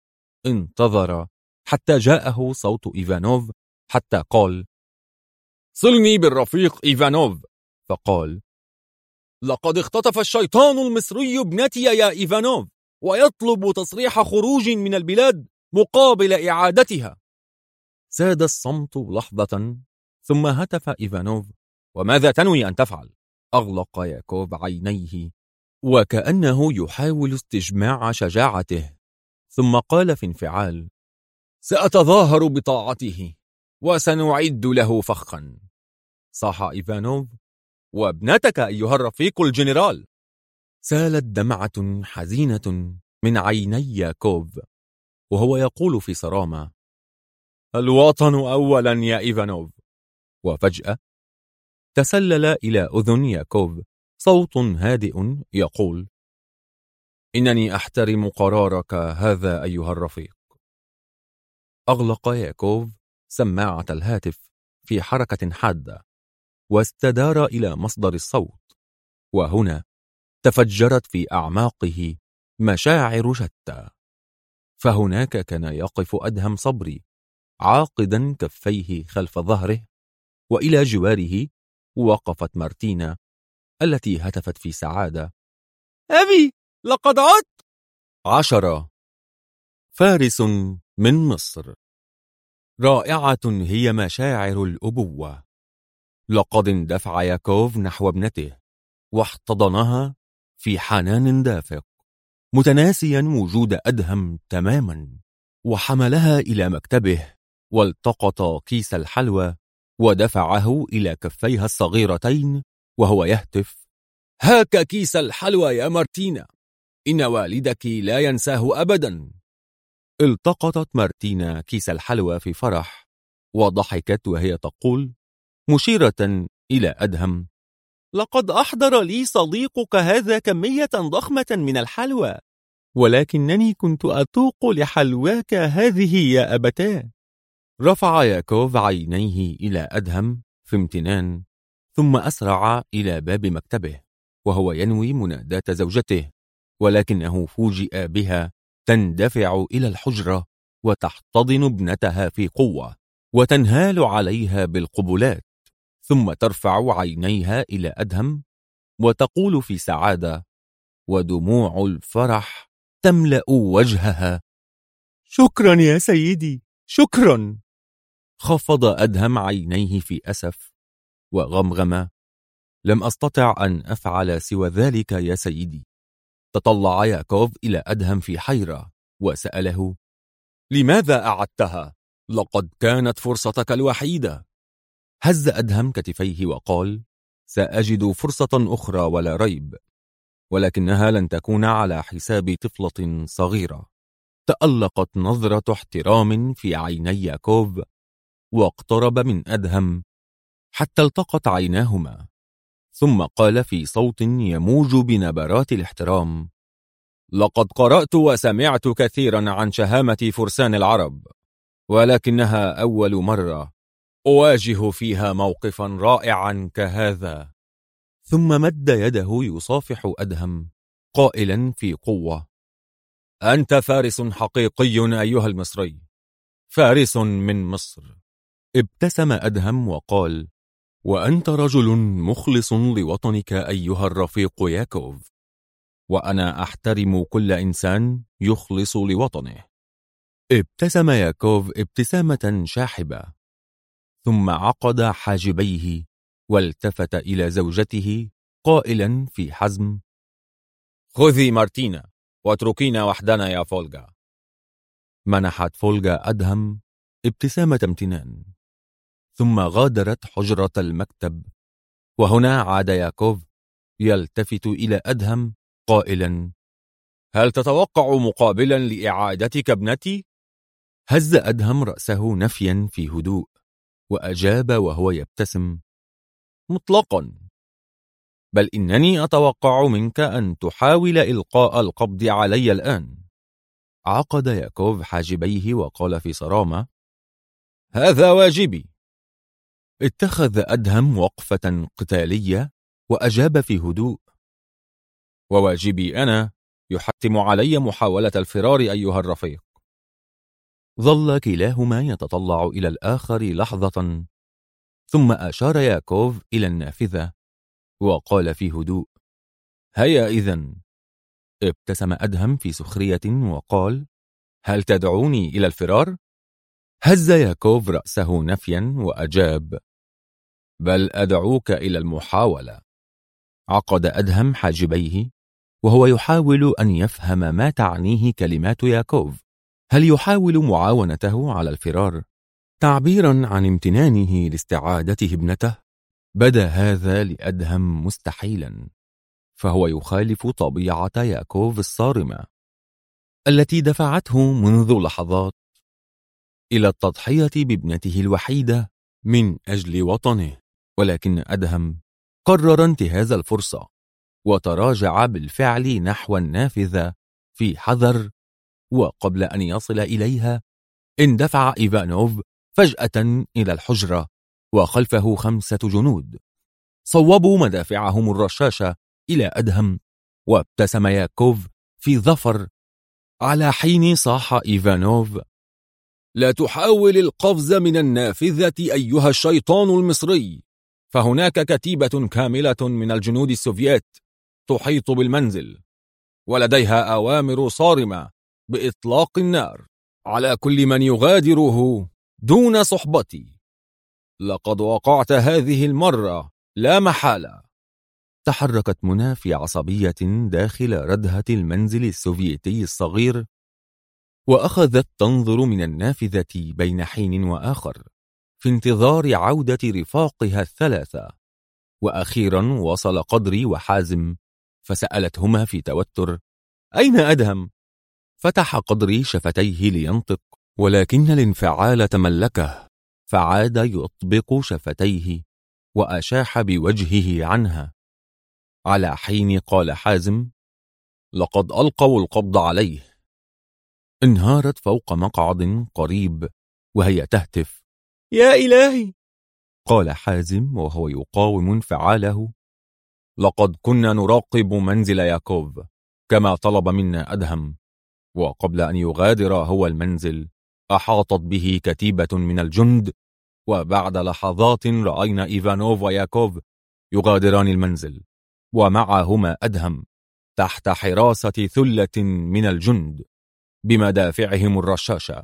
Speaker 1: انتظر حتى جاءه صوت إيفانوف، حتى قال: صلني بالرفيق إيفانوف. فقال: لقد اختطف الشيطان المصري ابنتي يا إيفانوف، ويطلب تصريح خروج من البلاد مقابل إعادتها. ساد الصمت لحظة، ثم هتف إيفانوف: وماذا تنوي أن تفعل؟ أغلق ياكوف عينيه وكأنه يحاول استجماع شجاعته، ثم قال في انفعال: سأتظاهر بطاعته وسنعد له فخا. صاح إيفانوف: وابنتك أيها الرفيق الجنرال. سالت دمعة حزينة من عيني ياكوف، وهو يقول في صرامة: الوطن أولا يا إيفانوف. وفجأة تسلل إلى أذن ياكوف صوت هادئ يقول: إنني أحترم قرارك هذا أيها الرفيق. أغلق ياكوف سماعة الهاتف في حركة حادة واستدار إلى مصدر الصوت، وهنا تفجرت في أعماقه مشاعر شتى. فهناك كان يقف أدهم صبري عاقدا كفيه خلف ظهره، وإلى جواره وقفت مارتينا التي هتفت في سعادة: أبي لقد عدت. 10. فارس من مصر. رائعة هي مشاعر الأبوة. لقد اندفع ياكوف نحو ابنته واحتضنها في حنان دافق، متناسيا وجود أدهم تماما، وحملها إلى مكتبه والتقط كيس الحلوى ودفعه إلى كفيها الصغيرتين وهو يهتف: هاك كيس الحلوى يا مارتينا، إن والدك لا ينساه أبدا. التقطت مارتينا كيس الحلوى في فرح وضحكت وهي تقول مشيرة إلى أدهم: لقد أحضر لي صديقك هذا كمية ضخمة من الحلوى، ولكنني كنت أتوق لحلواك هذه يا أبتاه. رفع ياكوف عينيه إلى أدهم في امتنان، ثم أسرع إلى باب مكتبه وهو ينوي مناداة زوجته، ولكنه فوجئ بها تندفع إلى الحجرة وتحتضن ابنتها في قوة وتنهال عليها بالقبلات، ثم ترفع عينيها إلى أدهم وتقول في سعادة ودموع الفرح تملأ وجهها: شكرا يا سيدي، شكرا. خفض أدهم عينيه في أسف وغمغم: لم أستطع أن أفعل سوى ذلك يا سيدي. تطلع ياكوف إلى أدهم في حيرة وسأله: لماذا أعدتها؟ لقد كانت فرصتك الوحيدة. هز أدهم كتفيه وقال: سأجد فرصة أخرى ولا ريب، ولكنها لن تكون على حساب طفلة صغيرة. تألقت نظرة احترام في عيني ياكوف واقترب من أدهم حتى التقت عيناهما، ثم قال في صوت يموج بنبرات الاحترام: لقد قرأت وسمعت كثيرا عن شهامة فرسان العرب، ولكنها أول مرة أواجه فيها موقفا رائعا كهذا. ثم مد يده يصافح أدهم قائلا في قوة: أنت فارس حقيقي أيها المصري، فارس من مصر. ابتسم أدهم وقال: وأنت رجل مخلص لوطنك أيها الرفيق ياكوف، وأنا أحترم كل إنسان يخلص لوطنه. ابتسم ياكوف ابتسامة شاحبة، ثم عقد حاجبيه والتفت إلى زوجته قائلا في حزم: خذي مارتينا واتركينا وحدنا يا فولغا. منحت فولغا أدهم ابتسامة امتنان، ثم غادرت حجرة المكتب. وهنا عاد ياكوف يلتفت إلى أدهم قائلا: هل تتوقع مقابلا لإعادتك ابنتي؟ هز أدهم رأسه نفيا في هدوء وأجاب وهو يبتسم: مطلقا، بل إنني أتوقع منك أن تحاول إلقاء القبض علي الآن. عقد ياكوف حاجبيه وقال في صرامة: هذا واجبي. اتخذ أدهم وقفة قتالية وأجاب في هدوء: وواجبي أنا يحتم علي محاولة الفرار أيها الرفيق. ظل كلاهما يتطلع إلى الآخر لحظة، ثم أشار ياكوف إلى النافذة وقال في هدوء: هيا إذن. ابتسم أدهم في سخرية وقال: هل تدعوني إلى الفرار؟ هز ياكوف رأسه نفيا وأجاب: بل أدعوك إلى المحاولة. عقد أدهم حاجبيه وهو يحاول أن يفهم ما تعنيه كلمات ياكوف. هل يحاول معاونته على الفرار تعبيرا عن امتنانه لاستعادته ابنته؟ بدا هذا لأدهم مستحيلا، فهو يخالف طبيعة ياكوف الصارمة. التي دفعته منذ لحظات إلى التضحية بابنته الوحيدة من أجل وطنه. ولكن أدهم قرر انتهاز الفرصة وتراجع بالفعل نحو النافذة في حذر، وقبل أن يصل إليها اندفع إيفانوف فجأة إلى الحجرة وخلفه 5 جنود صوبوا مدافعهم الرشاشة إلى أدهم، وابتسم ياكوف في ظفر، على حين صاح إيفانوف: لا تحاول القفز من النافذة أيها الشيطان المصري، فهناك كتيبة كاملة من الجنود السوفييت تحيط بالمنزل، ولديها أوامر صارمة بإطلاق النار على كل من يغادره دون صحبتي. لقد وقعت هذه المرة لا محالة. تحركت منى في عصبية داخل ردهة المنزل السوفيتي الصغير، وأخذت تنظر من النافذة بين حين وآخر في انتظار عودة رفاقها ال3. وأخيرا وصل قدري وحازم، فسألتهما في توتر: أين أدهم؟ فتح قدري شفتيه لينطق، ولكن الانفعال تملكه، فعاد يطبق شفتيه وأشاح بوجهه عنها، على حين قال حازم: لقد ألقوا القبض عليه. انهارت فوق مقعد قريب وهي تهتف: يا إلهي! قال حازم وهو يقاوم انفعاله: لقد كنا نراقب منزل ياكوف كما طلب منا أدهم، وقبل أن يغادر هو المنزل أحاطت به كتيبة من الجند، وبعد لحظات رأينا إيفانوف وياكوف يغادران المنزل ومعهما أدهم تحت حراسة ثلة من الجند بمدافعهم الرشاشة.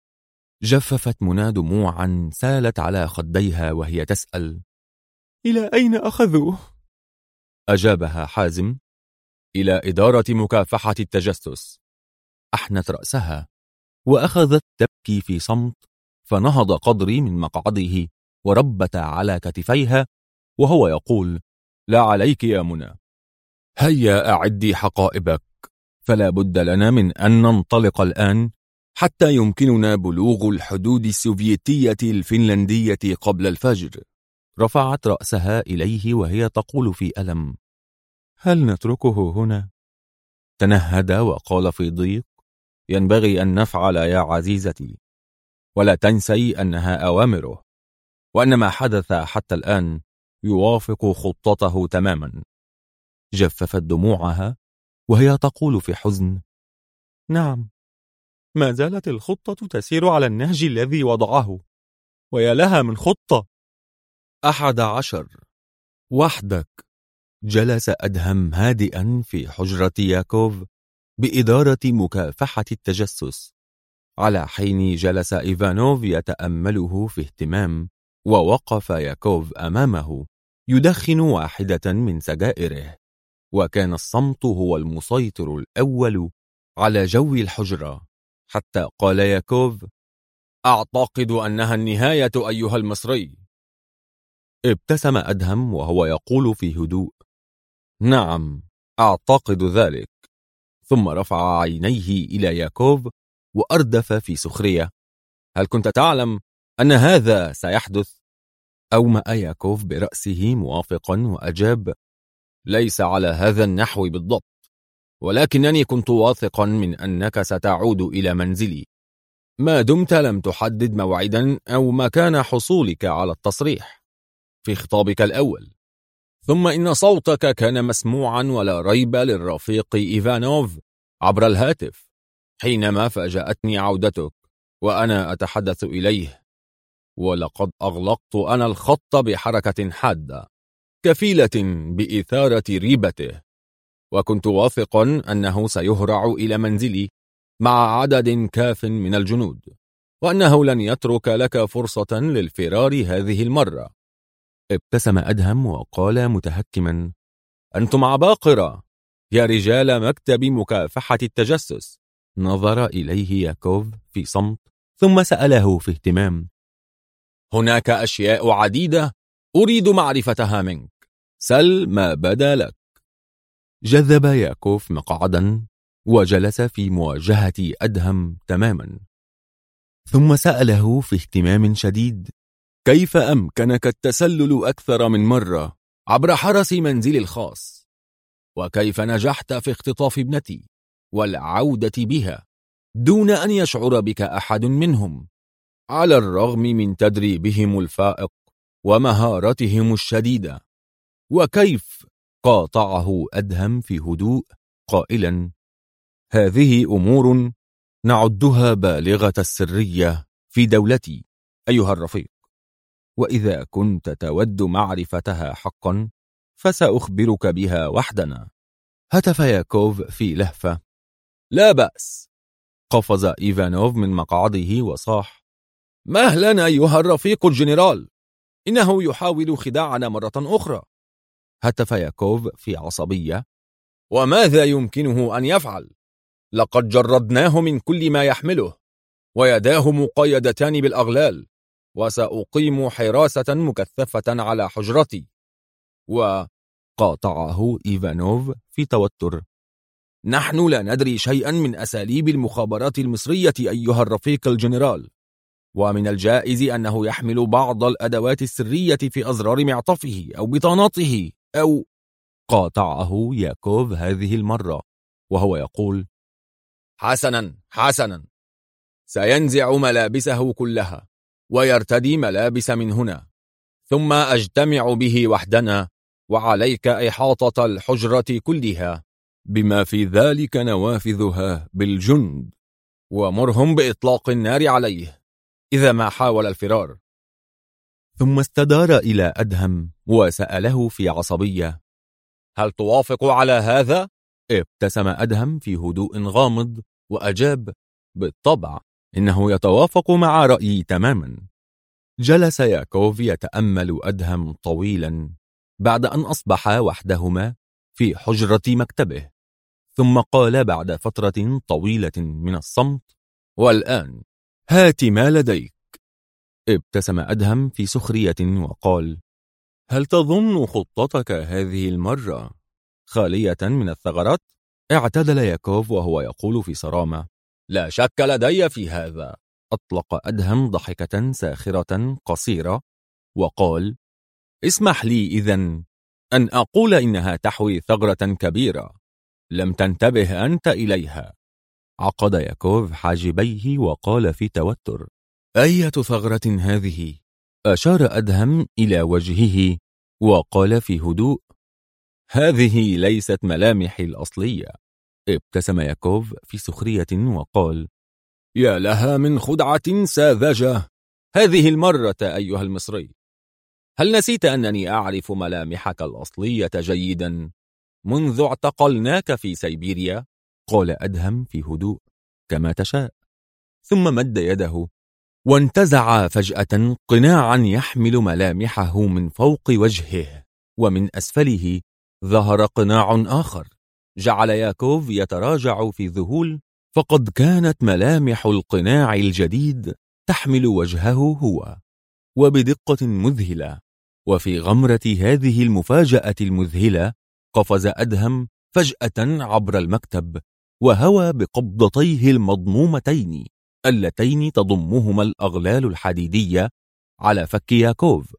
Speaker 1: جففت منى دموعا سالت على خديها وهي تسأل: إلى أين أخذوه؟ أجابها حازم: إلى إدارة مكافحة التجسس. أحنت رأسها وأخذت تبكي في صمت، فنهض قدري من مقعده وربت على كتفيها وهو يقول: لا عليك يا منى، هيا أعدي حقائبك، فلا بد لنا من أن ننطلق الآن حتى يمكننا بلوغ الحدود السوفيتية الفنلندية قبل الفجر. رفعت رأسها إليه وهي تقول في ألم: هل نتركه هنا؟ تنهد وقال في ضيق: ينبغي أن نفعل يا عزيزتي، ولا تنسي أنها أوامره، وأن ما حدث حتى الآن يوافق خطته تماما. جففت دموعها وهي تقول في حزن: نعم، ما زالت الخطة تسير على النهج الذي وضعه، ويا لها من خطة. 11. وحدك. جلس أدهم هادئا في حجرة ياكوف بإدارة مكافحة التجسس، على حين جلس إيفانوف يتأمله في اهتمام، ووقف ياكوف أمامه يدخن واحدة من سجائره، وكان الصمت هو المسيطر الأول على جو الحجرة، حتى قال ياكوف: أعتقد أنها النهاية أيها المصري. ابتسم أدهم وهو يقول في هدوء: نعم، أعتقد ذلك. ثم رفع عينيه إلى ياكوف وأردف في سخرية: هل كنت تعلم أن هذا سيحدث؟ أومأ ياكوف برأسه موافقا وأجاب: ليس على هذا النحو بالضبط، ولكنني كنت واثقا من أنك ستعود إلى منزلي ما دمت لم تحدد موعدا أو مكان حصولك على التصريح في خطابك الأول. ثم إن صوتك كان مسموعا ولا ريب للرفيق إيفانوف عبر الهاتف حينما فاجأتني عودتك وأنا أتحدث إليه، ولقد أغلقت أنا الخط بحركة حادة كفيلة بإثارة ريبته، وكنت واثقا أنه سيهرع إلى منزلي مع عدد كاف من الجنود، وأنه لن يترك لك فرصة للفرار هذه المرة. ابتسم أدهم وقال متهكما: أنتم عباقرة يا رجال مكتب مكافحة التجسس. نظر إليه ياكوف في صمت، ثم سأله في اهتمام: هناك أشياء عديدة أريد معرفتها منك، سل ما بدا لك. جذب ياكوف مقعدا وجلس في مواجهة أدهم تماما، ثم سأله في اهتمام شديد: كيف أمكنك التسلل أكثر من مرة عبر حرس منزلي الخاص؟ وكيف نجحت في اختطاف ابنتي والعودة بها دون أن يشعر بك أحد منهم، على الرغم من تدريبهم الفائق ومهارتهم الشديدة؟ وكيف؟ قاطعه أدهم في هدوء قائلا: هذه أمور نعدها بالغة السرية في دولتي أيها الرفيق، وإذا كنت تود معرفتها حقا فسأخبرك بها وحدنا. هتف ياكوف في لهفة: لا بأس. قفز إيفانوف من مقعده وصاح: مهلا أيها الرفيق الجنرال، إنه يحاول خداعنا مرة أخرى. هتف ياكوف في عصبية: وماذا يمكنه أن يفعل؟ لقد جردناه من كل ما يحمله، ويداه مقيدتان بالأغلال، وسأقيم حراسة مكثفة على حجرتي. وقاطعه إيفانوف في توتر: نحن لا ندري شيئا من أساليب المخابرات المصرية أيها الرفيق الجنرال، ومن الجائز أنه يحمل بعض الأدوات السرية في أزرار معطفه أو بطاناته أو... قاطعه ياكوف هذه المرة وهو يقول: حسنا، سينزع ملابسه كلها ويرتدي ملابس من هنا، ثم أجتمع به وحدنا، وعليك إحاطة الحجرة كلها بما في ذلك نوافذها بالجند، ومرهم بإطلاق النار عليه إذا ما حاول الفرار. ثم استدار إلى أدهم وسأله في عصبية: هل توافق على هذا؟ ابتسم أدهم في هدوء غامض وأجاب: بالطبع، إنه يتوافق مع رأيي تماما. جلس ياكوف يتأمل أدهم طويلا بعد أن أصبح وحدهما في حجرة مكتبه، ثم قال بعد فترة طويلة من الصمت: والآن هات ما لديك. ابتسم أدهم في سخرية وقال: هل تظن خطتك هذه المرة خالية من الثغرات؟ اعتدل ياكوف وهو يقول في صرامة: لا شك لدي في هذا. أطلق أدهم ضحكة ساخرة قصيرة وقال: اسمح لي إذن أن أقول إنها تحوي ثغرة كبيرة لم تنتبه أنت إليها. عقد ياكوف حاجبيه وقال في توتر: أية ثغرة هذه؟ أشار أدهم إلى وجهه وقال في هدوء: هذه ليست ملامحي الأصلية. ابتسم ياكوف في سخرية وقال: يا لها من خدعة ساذجة هذه المرة أيها المصري. هل نسيت أنني أعرف ملامحك الأصلية جيدا منذ اعتقلناك في سيبيريا؟ قال أدهم في هدوء: كما تشاء. ثم مد يده وانتزع فجأة قناعا يحمل ملامحه من فوق وجهه، ومن أسفله ظهر قناع آخر جعل ياكوف يتراجع في ذهول، فقد كانت ملامح القناع الجديد تحمل وجهه هو، وبدقة مذهلة. وفي غمرة هذه المفاجأة المذهلة قفز أدهم فجأة عبر المكتب وهوى بقبضتيه المضمومتين اللتين تضمهما الأغلال الحديدية على فك ياكوف.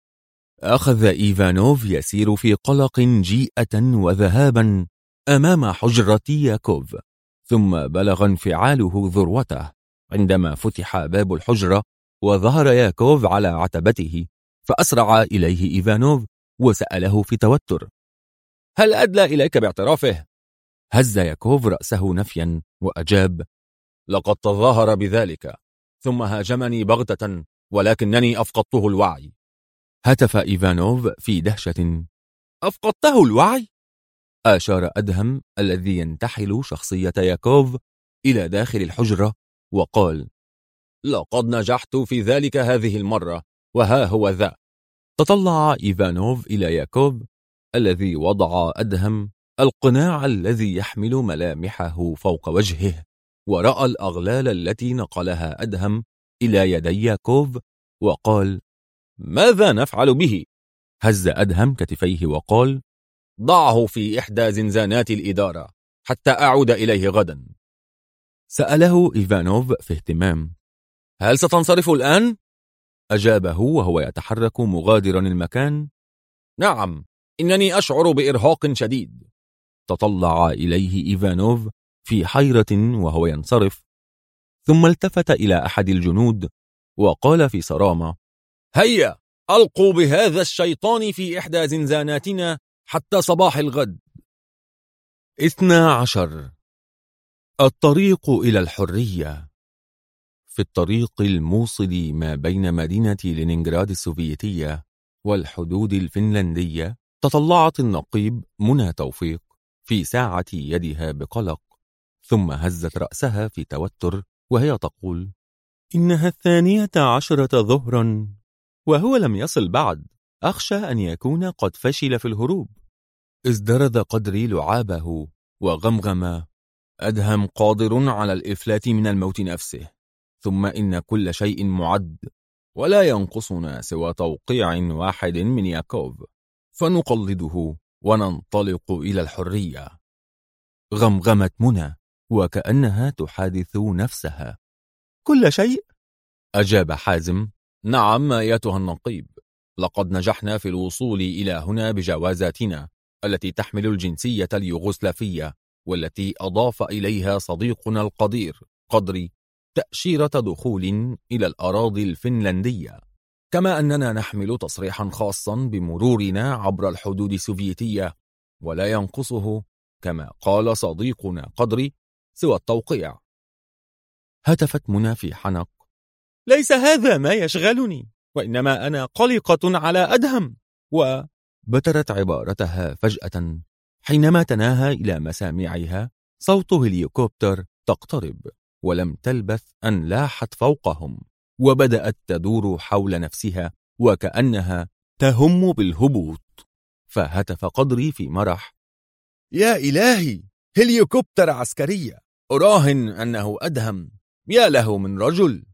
Speaker 1: أخذ إيفانوف يسير في قلق جيئة وذهابا أمام حجرة ياكوف، ثم بلغ انفعاله ذروته عندما فتح باب الحجرة وظهر ياكوف على عتبته، فأسرع إليه إيفانوف وسأله في توتر: هل أدلى إليك باعترافه؟ هز ياكوف رأسه نفيا وأجاب: لقد تظاهر بذلك، ثم هاجمني بغتة ولكنني أفقدته الوعي. هتف إيفانوف في دهشة: أفقدته الوعي؟ أشار أدهم الذي ينتحل شخصية ياكوف إلى داخل الحجرة وقال: لقد نجحت في ذلك هذه المرة، وها هو ذا. تطلع إيفانوف إلى ياكوف الذي وضع أدهم القناع الذي يحمل ملامحه فوق وجهه، ورأى الأغلال التي نقلها أدهم إلى يدي ياكوف وقال: ماذا نفعل به؟ هز أدهم كتفيه وقال: ضعه في إحدى زنزانات الإدارة حتى أعود إليه غدا. سأله إيفانوف في اهتمام: هل ستنصرف الآن؟ أجابه وهو يتحرك مغادرا المكان: نعم، إنني أشعر بإرهاق شديد. تطلع إليه إيفانوف في حيرة وهو ينصرف، ثم التفت إلى أحد الجنود وقال في صرامة: هيا، ألقوا بهذا الشيطان في إحدى زنزاناتنا حتى صباح الغد. 12. الطريق إلى الحرية. في الطريق الموصل ما بين مدينة لينينغراد السوفيتية والحدود الفنلندية، تطلعت النقيب منى توفيق في ساعة يدها بقلق، ثم هزت رأسها في توتر وهي تقول: إنها 12 ظهرا وهو لم يصل بعد، أخشى أن يكون قد فشل في الهروب. ازدرد قدري لعابه وغمغم: أدهم قادر على الإفلات من الموت نفسه، ثم إن كل شيء معد، ولا ينقصنا سوى توقيع واحد من ياكوف، فنقلده وننطلق إلى الحرية. غمغمت منى وكأنها تحادث نفسها. كل شيء؟ أجاب حازم: نعم أيتها النقيب، لقد نجحنا في الوصول إلى هنا بجوازاتنا التي تحمل الجنسية اليوغوسلافية، والتي أضاف إليها صديقنا القدير قدري تأشيرة دخول إلى الأراضي الفنلندية، كما أننا نحمل تصريحا خاصا بمرورنا عبر الحدود السوفيتية، ولا ينقصه كما قال صديقنا قدري سوى التوقيع. هتفت منى في حنق: ليس هذا ما يشغلني، وإنما أنا قلقة على أدهم. وبترت عبارتها فجأة حينما تناهى إلى مسامعها صوت هليكوبتر تقترب، ولم تلبث أن لاحت فوقهم وبدأت تدور حول نفسها وكأنها تهم بالهبوط. فهتف قدري في مرح: يا إلهي، هليكوبتر عسكرية، أراهن أنه أدهم، يا له من رجل.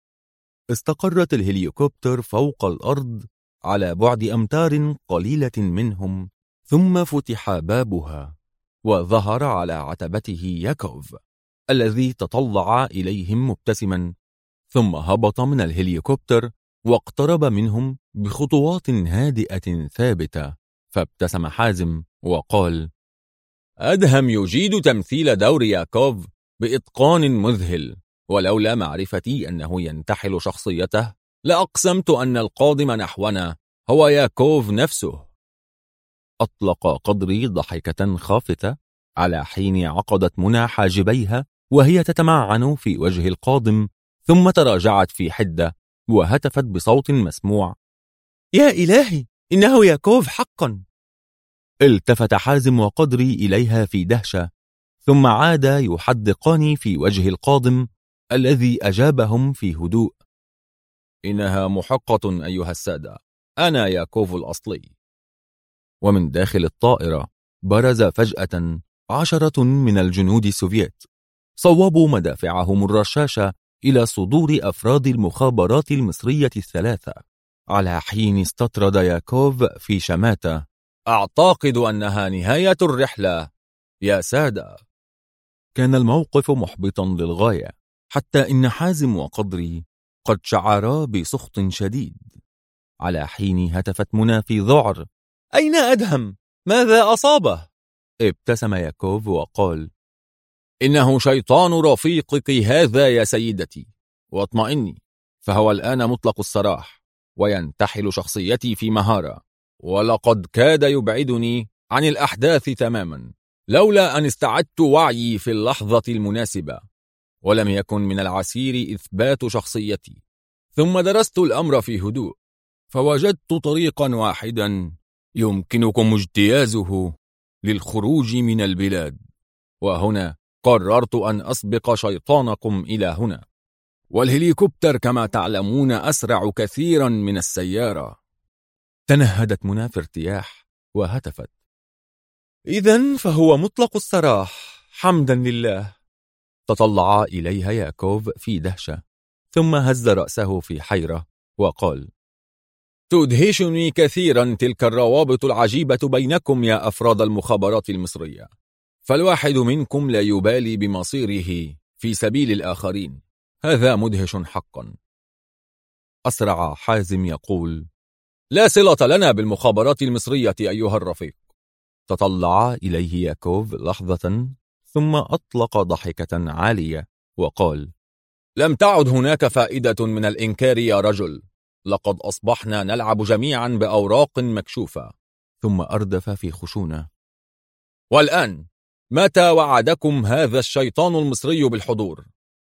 Speaker 1: استقرت الهليكوبتر فوق الأرض على بعد أمتار قليلة منهم، ثم فتح بابها وظهر على عتبته ياكوف الذي تطلع إليهم مبتسما، ثم هبط من الهليكوبتر واقترب منهم بخطوات هادئة ثابتة. فابتسم حازم وقال: أدهم يجيد تمثيل دور ياكوف بإتقان مذهل، ولولا معرفتي أنه ينتحل شخصيته لأقسمت أن القادم نحونا هو ياكوف نفسه. أطلق قدري ضحكة خافتة على حين عقدت منى حاجبيها وهي تتمعن في وجه القادم، ثم تراجعت في حدة وهتفت بصوت مسموع: يا إلهي، إنه ياكوف حقا. التفت حازم وقدري إليها في دهشة، ثم عادا يحدقان في وجه القادم الذي أجابهم في هدوء: إنها محقة أيها السادة، أنا ياكوف الأصلي. ومن داخل الطائرة برز فجأة 10 من الجنود السوفيت، صوبوا مدافعهم الرشاشة إلى صدور أفراد المخابرات المصرية الثلاثة، على حين استطرد ياكوف في شماتة: أعتقد أنها نهاية الرحلة يا سادة. كان الموقف محبطا للغاية، حتى إن حازم وقدري قد شعرا بسخط شديد، على حين هتفت منى في ذعر: أين أدهم؟ ماذا أصابه؟ ابتسم ياكوف وقال: إنه شيطان رفيقك هذا يا سيدتي، واطمئني، فهو الآن مطلق السراح وينتحل شخصيتي في مهارة، ولقد كاد يبعدني عن الأحداث تماما لولا أن استعدت وعيي في اللحظة المناسبة، ولم يكن من العسير إثبات شخصيتي. ثم درست الأمر في هدوء، فوجدت طريقا واحدا يمكنكم اجتيازه للخروج من البلاد، وهنا قررت أن أسبق شيطانكم إلى هنا، والهليكوبتر كما تعلمون أسرع كثيرا من السيارة. تنهدت منى في ارتياح وهتفت: إذن فهو مطلق السراح، حمدا لله. تطلع إليها ياكوف في دهشة، ثم هز رأسه في حيرة وقال: تدهشني كثيرا تلك الروابط العجيبة بينكم يا أفراد المخابرات المصرية، فالواحد منكم لا يبالي بمصيره في سبيل الآخرين. هذا مدهش حقا. أسرع حازم يقول: لا صلة لنا بالمخابرات المصرية أيها الرفيق. تطلع إليه ياكوف لحظة ثم أطلق ضحكة عالية وقال: لم تعد هناك فائدة من الإنكار يا رجل، لقد أصبحنا نلعب جميعا بأوراق مكشوفة. ثم أردف في خشونة: والآن متى وعدكم هذا الشيطان المصري بالحضور؟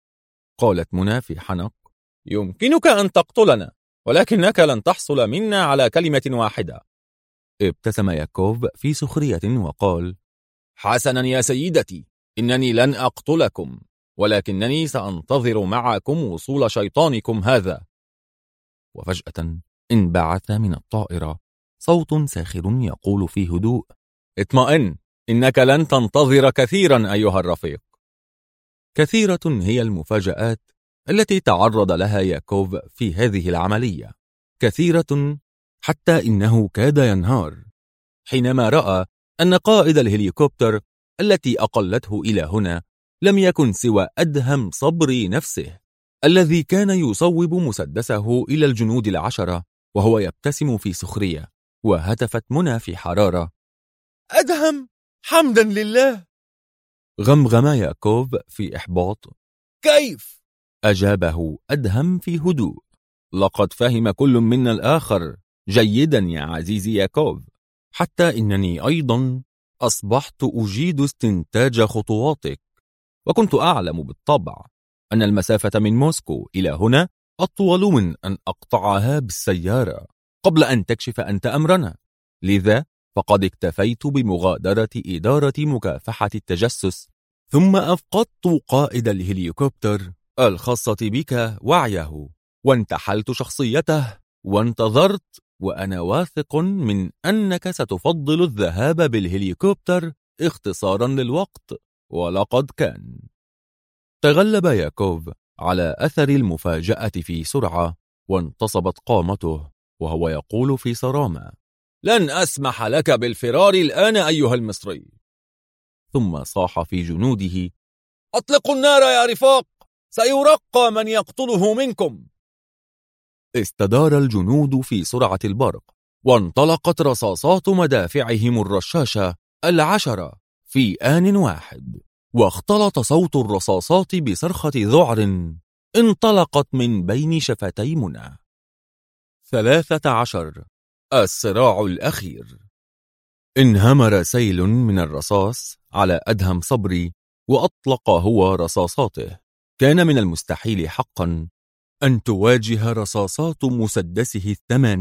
Speaker 1: قالت منى في حنق: يمكنك أن تقتلنا، ولكنك لن تحصل منا على كلمة واحدة. ابتسم ياكوف في سخرية وقال: حسنا يا سيدتي، إنني لن أقتلكم، ولكنني سأنتظر معكم وصول شيطانكم هذا. وفجأة انبعث من الطائرة صوت ساخر يقول في هدوء: اطمئن، إنك لن تنتظر كثيرا أيها الرفيق. كثيرة هي المفاجآت التي تعرض لها ياكوف في هذه العملية، كثيرة حتى إنه كاد ينهار حينما رأى أن قائد الهليكوبتر التي أقلته إلى هنا لم يكن سوى أدهم صبري نفسه، الذي كان يصوب مسدسه إلى الجنود 10 وهو يبتسم في سخرية. وهتفت منى في حرارة: أدهم، حمدا لله. غمغم ياكوف في إحباط: كيف؟ أجابه أدهم في هدوء: لقد فهم كل منا الآخر جيدا يا عزيزي ياكوف، حتى إنني أيضا أصبحت أجيد استنتاج خطواتك، وكنت أعلم بالطبع أن المسافة من موسكو إلى هنا أطول من أن أقطعها بالسيارة قبل أن تكشف أنت أمرنا. لذا فقد اكتفيت بمغادرة إدارة مكافحة التجسس، ثم أفقدت قائد الهليكوبتر الخاصة بك وعيه، وانتحلت شخصيته وانتظرت، وأنا واثق من أنك ستفضل الذهاب بالهليكوبتر اختصارا للوقت. ولقد كان. تغلب ياكوف على أثر المفاجأة في سرعة، وانتصبت قامته وهو يقول في صرامة: لن أسمح لك بالفرار الآن أيها المصري. ثم صاح في جنوده: أطلقوا النار يا رفاق، سيرقى من يقتله منكم. استدار الجنود في سرعة البرق، وانطلقت رصاصات مدافعهم الرشاشة 10 في آن واحد، واختلط صوت الرصاصات بصرخة ذعر انطلقت من بين شفتي منى. 13. الصراع الأخير. انهمر سيل من الرصاص على أدهم صبري، وأطلق هو رصاصاته. كان من المستحيل حقا أن تواجه رصاصات مسدسه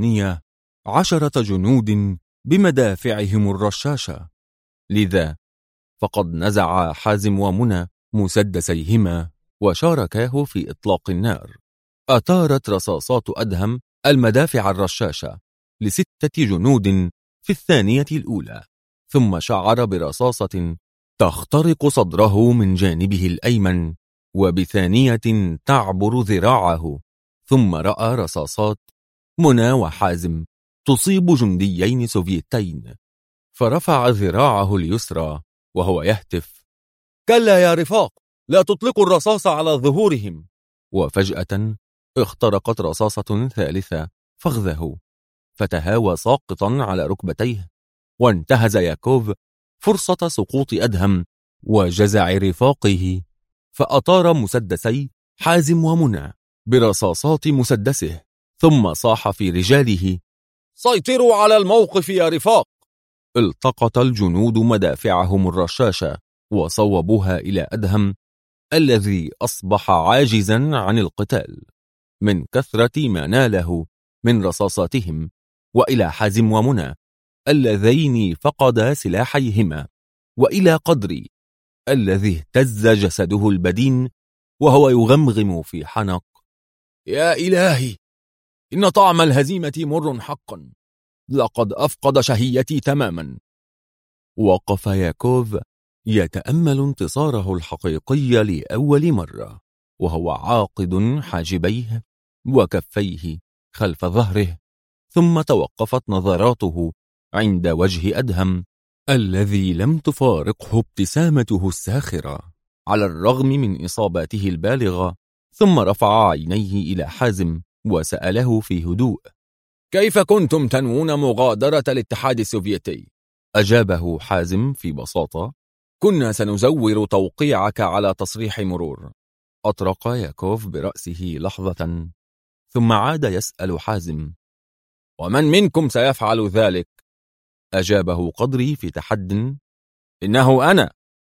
Speaker 1: 18 جنود بمدافعهم الرشاشة. لذا فقد نزع حازم ومنى مسدسيهما وشاركاه في إطلاق النار. أثارت رصاصات أدهم المدافع الرشاشة ل6 جنود في الثانية الأولى، ثم شعر برصاصة تخترق صدره من جانبه الأيمن، وبثانية تعبر ذراعه، ثم رأى رصاصات منى وحازم تصيب جنديين سوفيتين، فرفع ذراعه اليسرى وهو يهتف: كلا يا رفاق، لا تطلقوا الرصاص على ظهورهم. وفجأة اخترقت رصاصة ثالثة فخذه، فتهاوى ساقطا على ركبتيه، وانتهز ياكوف فرصة سقوط أدهم وجزع رفاقه، فأطار مسدسي حازم ومنى برصاصات مسدسه، ثم صاح في رجاله: سيطروا على الموقف يا رفاق. التقط الجنود مدافعهم الرشاشة وصوبوها إلى أدهم، الذي أصبح عاجزا عن القتال من كثرة ما ناله من رصاصاتهم، وإلى حازم ومنى اللذين فقدا سلاحيهما، وإلى قدر الذي اهتز جسده البدين وهو يغمغم في حنق: يا إلهي، إن طعم الهزيمة مر حقا، لقد أفقد شهيتي تماما. وقف ياكوف يتأمل انتصاره الحقيقي لأول مرة، وهو عاقد حاجبيه وكفيه خلف ظهره، ثم توقفت نظراته عند وجه أدهم الذي لم تفارقه ابتسامته الساخرة على الرغم من إصاباته البالغة، ثم رفع عينيه إلى حازم وسأله في هدوء: كيف كنتم تنوون مغادرة الاتحاد السوفيتي؟ أجابه حازم في بساطة: كنا سنزور توقيعك على تصريح مرور. أطرق ياكوف برأسه لحظة، ثم عاد يسأل حازم: ومن منكم سيفعل ذلك؟ أجابه قدري في تحد: إنه أنا.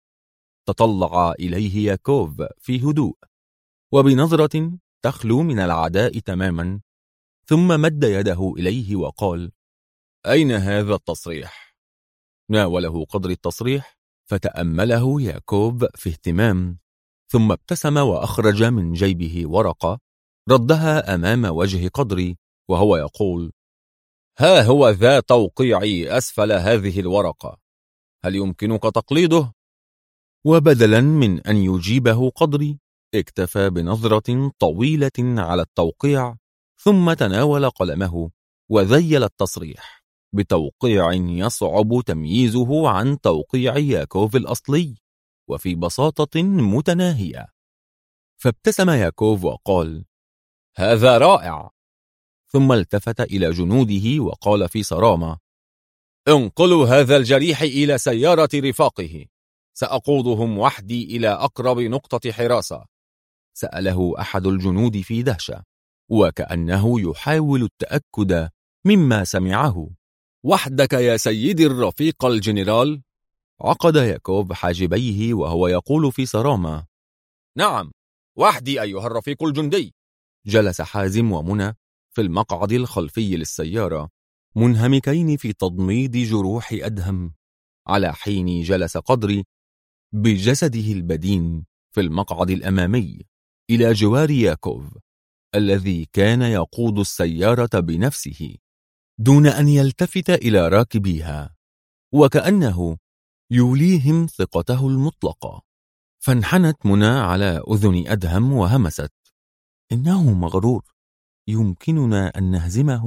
Speaker 1: تطلع إليه ياكوف في هدوء وبنظرة تخلو من العداء تماما، ثم مد يده إليه وقال: أين هذا التصريح؟ ناوله قدري التصريح، فتأمله ياكوف في اهتمام، ثم ابتسم وأخرج من جيبه ورقة، ردها أمام وجه قدري وهو يقول: ها هو ذا توقيعي أسفل هذه الورقة، هل يمكنك تقليده؟ وبدلا من أن يجيبه قدري، اكتفى بنظرة طويلة على التوقيع، ثم تناول قلمه وذيل التصريح بتوقيع يصعب تمييزه عن توقيع ياكوف الأصلي، وفي بساطة متناهية. فابتسم ياكوف وقال: هذا رائع. ثم التفت إلى جنوده وقال في صرامة: انقلوا هذا الجريح إلى سيارة رفاقه، سأقودهم وحدي إلى أقرب نقطة حراسة. سأله أحد الجنود في دهشة، وكأنه يحاول التأكد مما سمعه: وحدك يا سيدي الرفيق الجنرال؟ عقد ياكوف حاجبيه وهو يقول في صرامة: نعم، وحدي أيها الرفيق الجندي. جلس حازم ومنى في المقعد الخلفي للسيارة منهمكين في تضميد جروح أدهم، على حين جلس قدري بجسده البدين في المقعد الأمامي إلى جوار ياكوف الذي كان يقود السيارة بنفسه دون أن يلتفت إلى راكبيها، وكأنه يوليهم ثقته المطلقة. فانحنت منى على أذن أدهم وهمست: إنه مغرور، يمكننا أن نهزمه.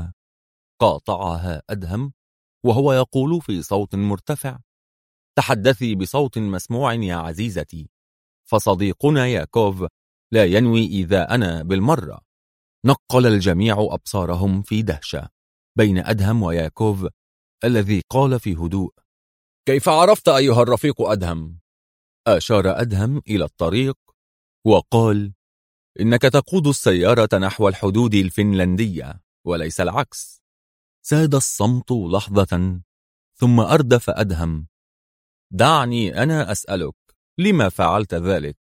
Speaker 1: وقاطعها أدهم وهو يقول في صوت مرتفع: تحدثي بصوت مسموع يا عزيزتي، فصديقنا ياكوف لا ينوي إيذاءنا بالمرة. نقل الجميع أبصارهم في دهشة بين أدهم وياكوف الذي قال في هدوء: كيف عرفت أيها الرفيق أدهم؟ أشار أدهم إلى الطريق وقال: إنك تقود السيارة نحو الحدود الفنلندية وليس العكس. ساد الصمت لحظة، ثم أردف أدهم: دعني أنا أسألك، لما فعلت ذلك؟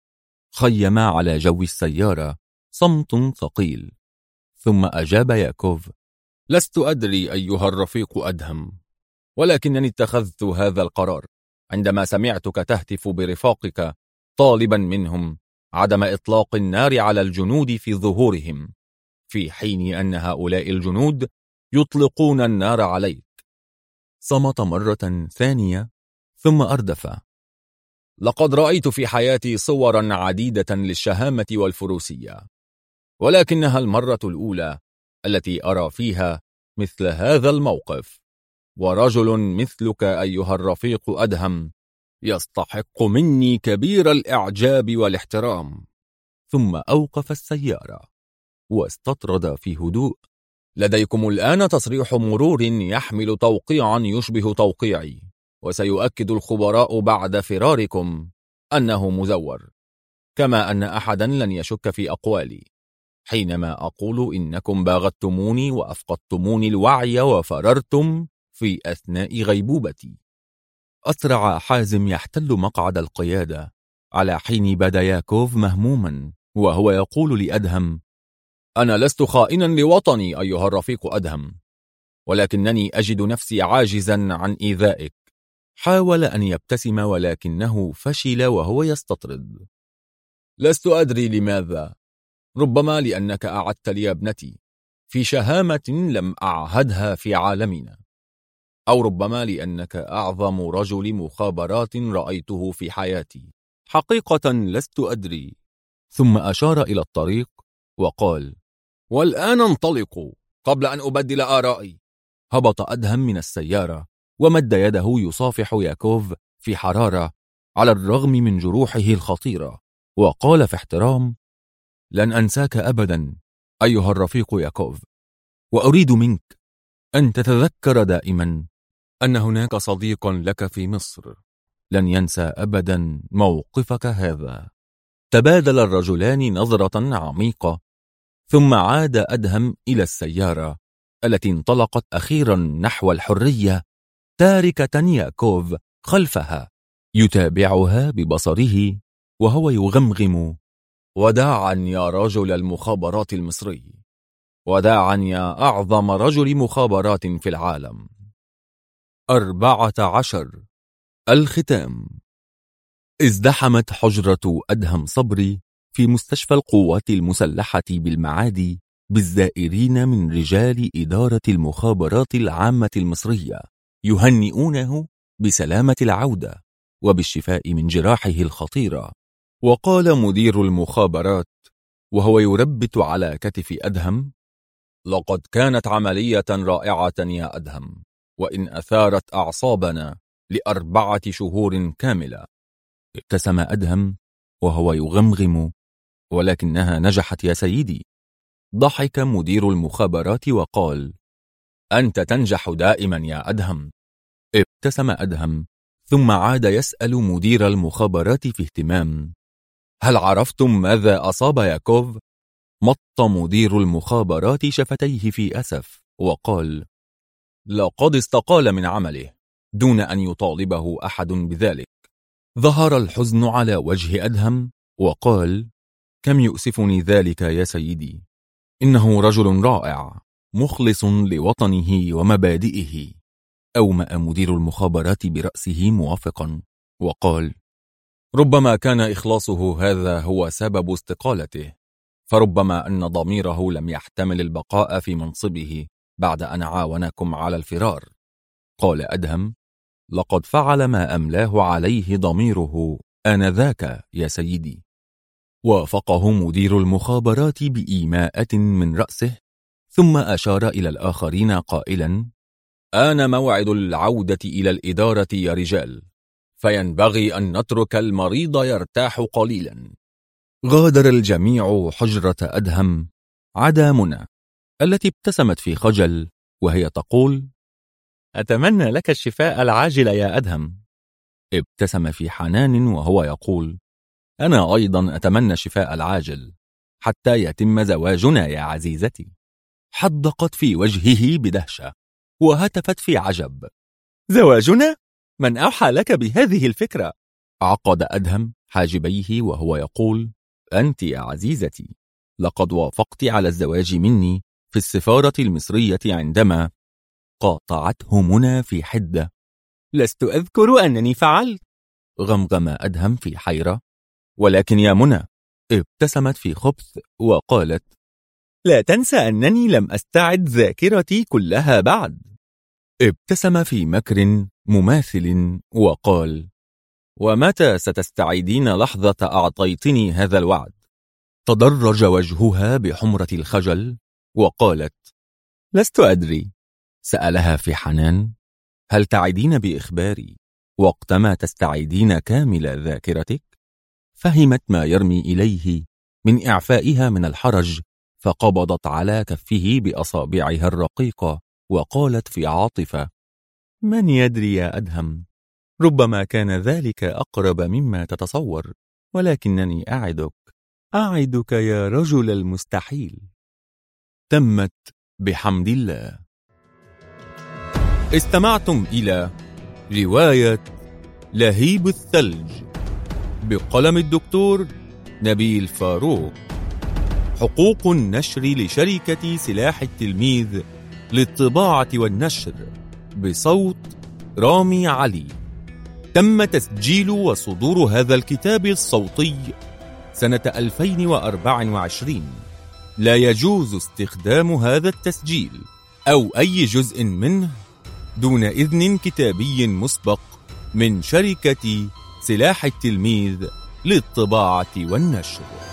Speaker 1: خيم على جو السيارة صمت ثقيل، ثم أجاب ياكوف: لست أدري أيها الرفيق أدهم، ولكنني اتخذت هذا القرار عندما سمعتك تهتف برفاقك طالبا منهم عدم إطلاق النار على الجنود في ظهورهم، في حين أن هؤلاء الجنود يطلقون النار عليك. صمت مرة ثانية، ثم أردف: لقد رأيت في حياتي صورا عديدة للشهامة والفروسية، ولكنها المرة الأولى التي أرى فيها مثل هذا الموقف، ورجل مثلك أيها الرفيق أدهم يستحق مني كبير الإعجاب والاحترام. ثم أوقف السيارة واستطرد في هدوء: لديكم الآن تصريح مرور يحمل توقيعا يشبه توقيعي، وسيؤكد الخبراء بعد فراركم أنه مزور، كما أن أحدا لن يشك في أقوالي حينما أقول إنكم باغتموني وأفقدتموني الوعي وفررتم في أثناء غيبوبتي. أسرع حازم يحتل مقعد القيادة، على حين بدا ياكوف مهموما وهو يقول لأدهم: أنا لست خائنا لوطني أيها الرفيق أدهم، ولكنني أجد نفسي عاجزا عن إيذائك. حاول أن يبتسم ولكنه فشل وهو يستطرد: لست أدري لماذا، ربما لأنك أعدت لي ابنتي في شهامة لم أعهدها في عالمنا، أو ربما لأنك أعظم رجل مخابرات رأيته في حياتي. حقيقة لست أدري. ثم أشار إلى الطريق وقال: والآن انطلقوا قبل أن أبدل آرائي. هبط أدهم من السيارة ومد يده يصافح ياكوف في حرارة على الرغم من جروحه الخطيرة، وقال في احترام: لن أنساك أبدا أيها الرفيق ياكوف، وأريد منك أن تتذكر دائما أن هناك صديق لك في مصر لن ينسى أبدا موقفك هذا. تبادل الرجلان نظرة عميقة، ثم عاد أدهم إلى السيارة التي انطلقت أخيرا نحو الحرية، تاركة ياكوف خلفها يتابعها ببصره وهو يغمغم: وداعا يا رجل المخابرات المصري، وداعا يا أعظم رجل مخابرات في العالم. 14. الختام. ازدحمت حجرة أدهم صبري في مستشفى القوات المسلحة بالمعادي بالزائرين من رجال إدارة المخابرات العامة المصرية يهنئونه بسلامة العودة وبالشفاء من جراحه الخطيرة. وقال مدير المخابرات وهو يربت على كتف أدهم: لقد كانت عملية رائعة يا أدهم، وإن أثارت أعصابنا ل4 شهور كاملة. ابتسم أدهم وهو يغمغم: ولكنها نجحت يا سيدي. ضحك مدير المخابرات وقال: أنت تنجح دائما يا أدهم. ابتسم أدهم ثم عاد يسأل مدير المخابرات في اهتمام: هل عرفتم ماذا أصاب ياكوف؟ مط مدير المخابرات شفتيه في أسف وقال: لقد استقال من عمله دون أن يطالبه أحد بذلك. ظهر الحزن على وجه أدهم وقال: كم يؤسفني ذلك يا سيدي، إنه رجل رائع مخلص لوطنه ومبادئه. أومأ مدير المخابرات برأسه موافقا وقال: ربما كان إخلاصه هذا هو سبب استقالته، فربما أن ضميره لم يحتمل البقاء في منصبه بعد أن عاونكم على الفرار. قال أدهم: لقد فعل ما أملاه عليه ضميره آنذاك يا سيدي. وافقه مدير المخابرات بإيماءة من رأسه، ثم أشار إلى الآخرين قائلا: آن موعد العودة إلى الإدارة يا رجال، فينبغي أن نترك المريض يرتاح قليلا. غادر الجميع حجرة أدهم عدا منى التي ابتسمت في خجل وهي تقول: أتمنى لك الشفاء العاجل يا أدهم. ابتسم في حنان وهو يقول: أنا أيضا أتمنى الشفاء العاجل حتى يتم زواجنا يا عزيزتي. حدقت في وجهه بدهشة وهتفت في عجب: زواجنا؟ من أوحى لك بهذه الفكرة؟ عقد أدهم حاجبيه وهو يقول: أنت يا عزيزتي، لقد وافقت على الزواج مني في السفارة المصرية عندما... قاطعته منى في حدة: لست أذكر أنني فعلت. غمغم أدهم في حيرة: ولكن يا منى. ابتسمت في خبث وقالت: لا تنسى أنني لم أستعد ذاكرتي كلها بعد. ابتسم في مكر مماثل وقال: ومتى ستستعيدين لحظة أعطيتني هذا الوعد؟ تدرج وجهها بحمرة الخجل وقالت: لست أدري. سألها في حنان: هل تعدين بإخباري وقتما تستعيدين كامل ذاكرتك؟ فهمت ما يرمي إليه من إعفائها من الحرج، فقبضت على كفه بأصابعها الرقيقة وقالت في عاطفة: من يدري يا أدهم، ربما كان ذلك أقرب مما تتصور، ولكنني أعدك يا رجل المستحيل. تمت بحمد الله. استمعتم إلى رواية لهيب الثلج بقلم الدكتور نبيل فاروق. حقوق النشر لشركة سلاح التلميذ للطباعة والنشر، بصوت رامي علي. تم تسجيل وصدور هذا الكتاب الصوتي سنة 2024. لا يجوز استخدام هذا التسجيل أو أي جزء منه دون إذن كتابي مسبق من شركة سلاح التلميذ للطباعة والنشر.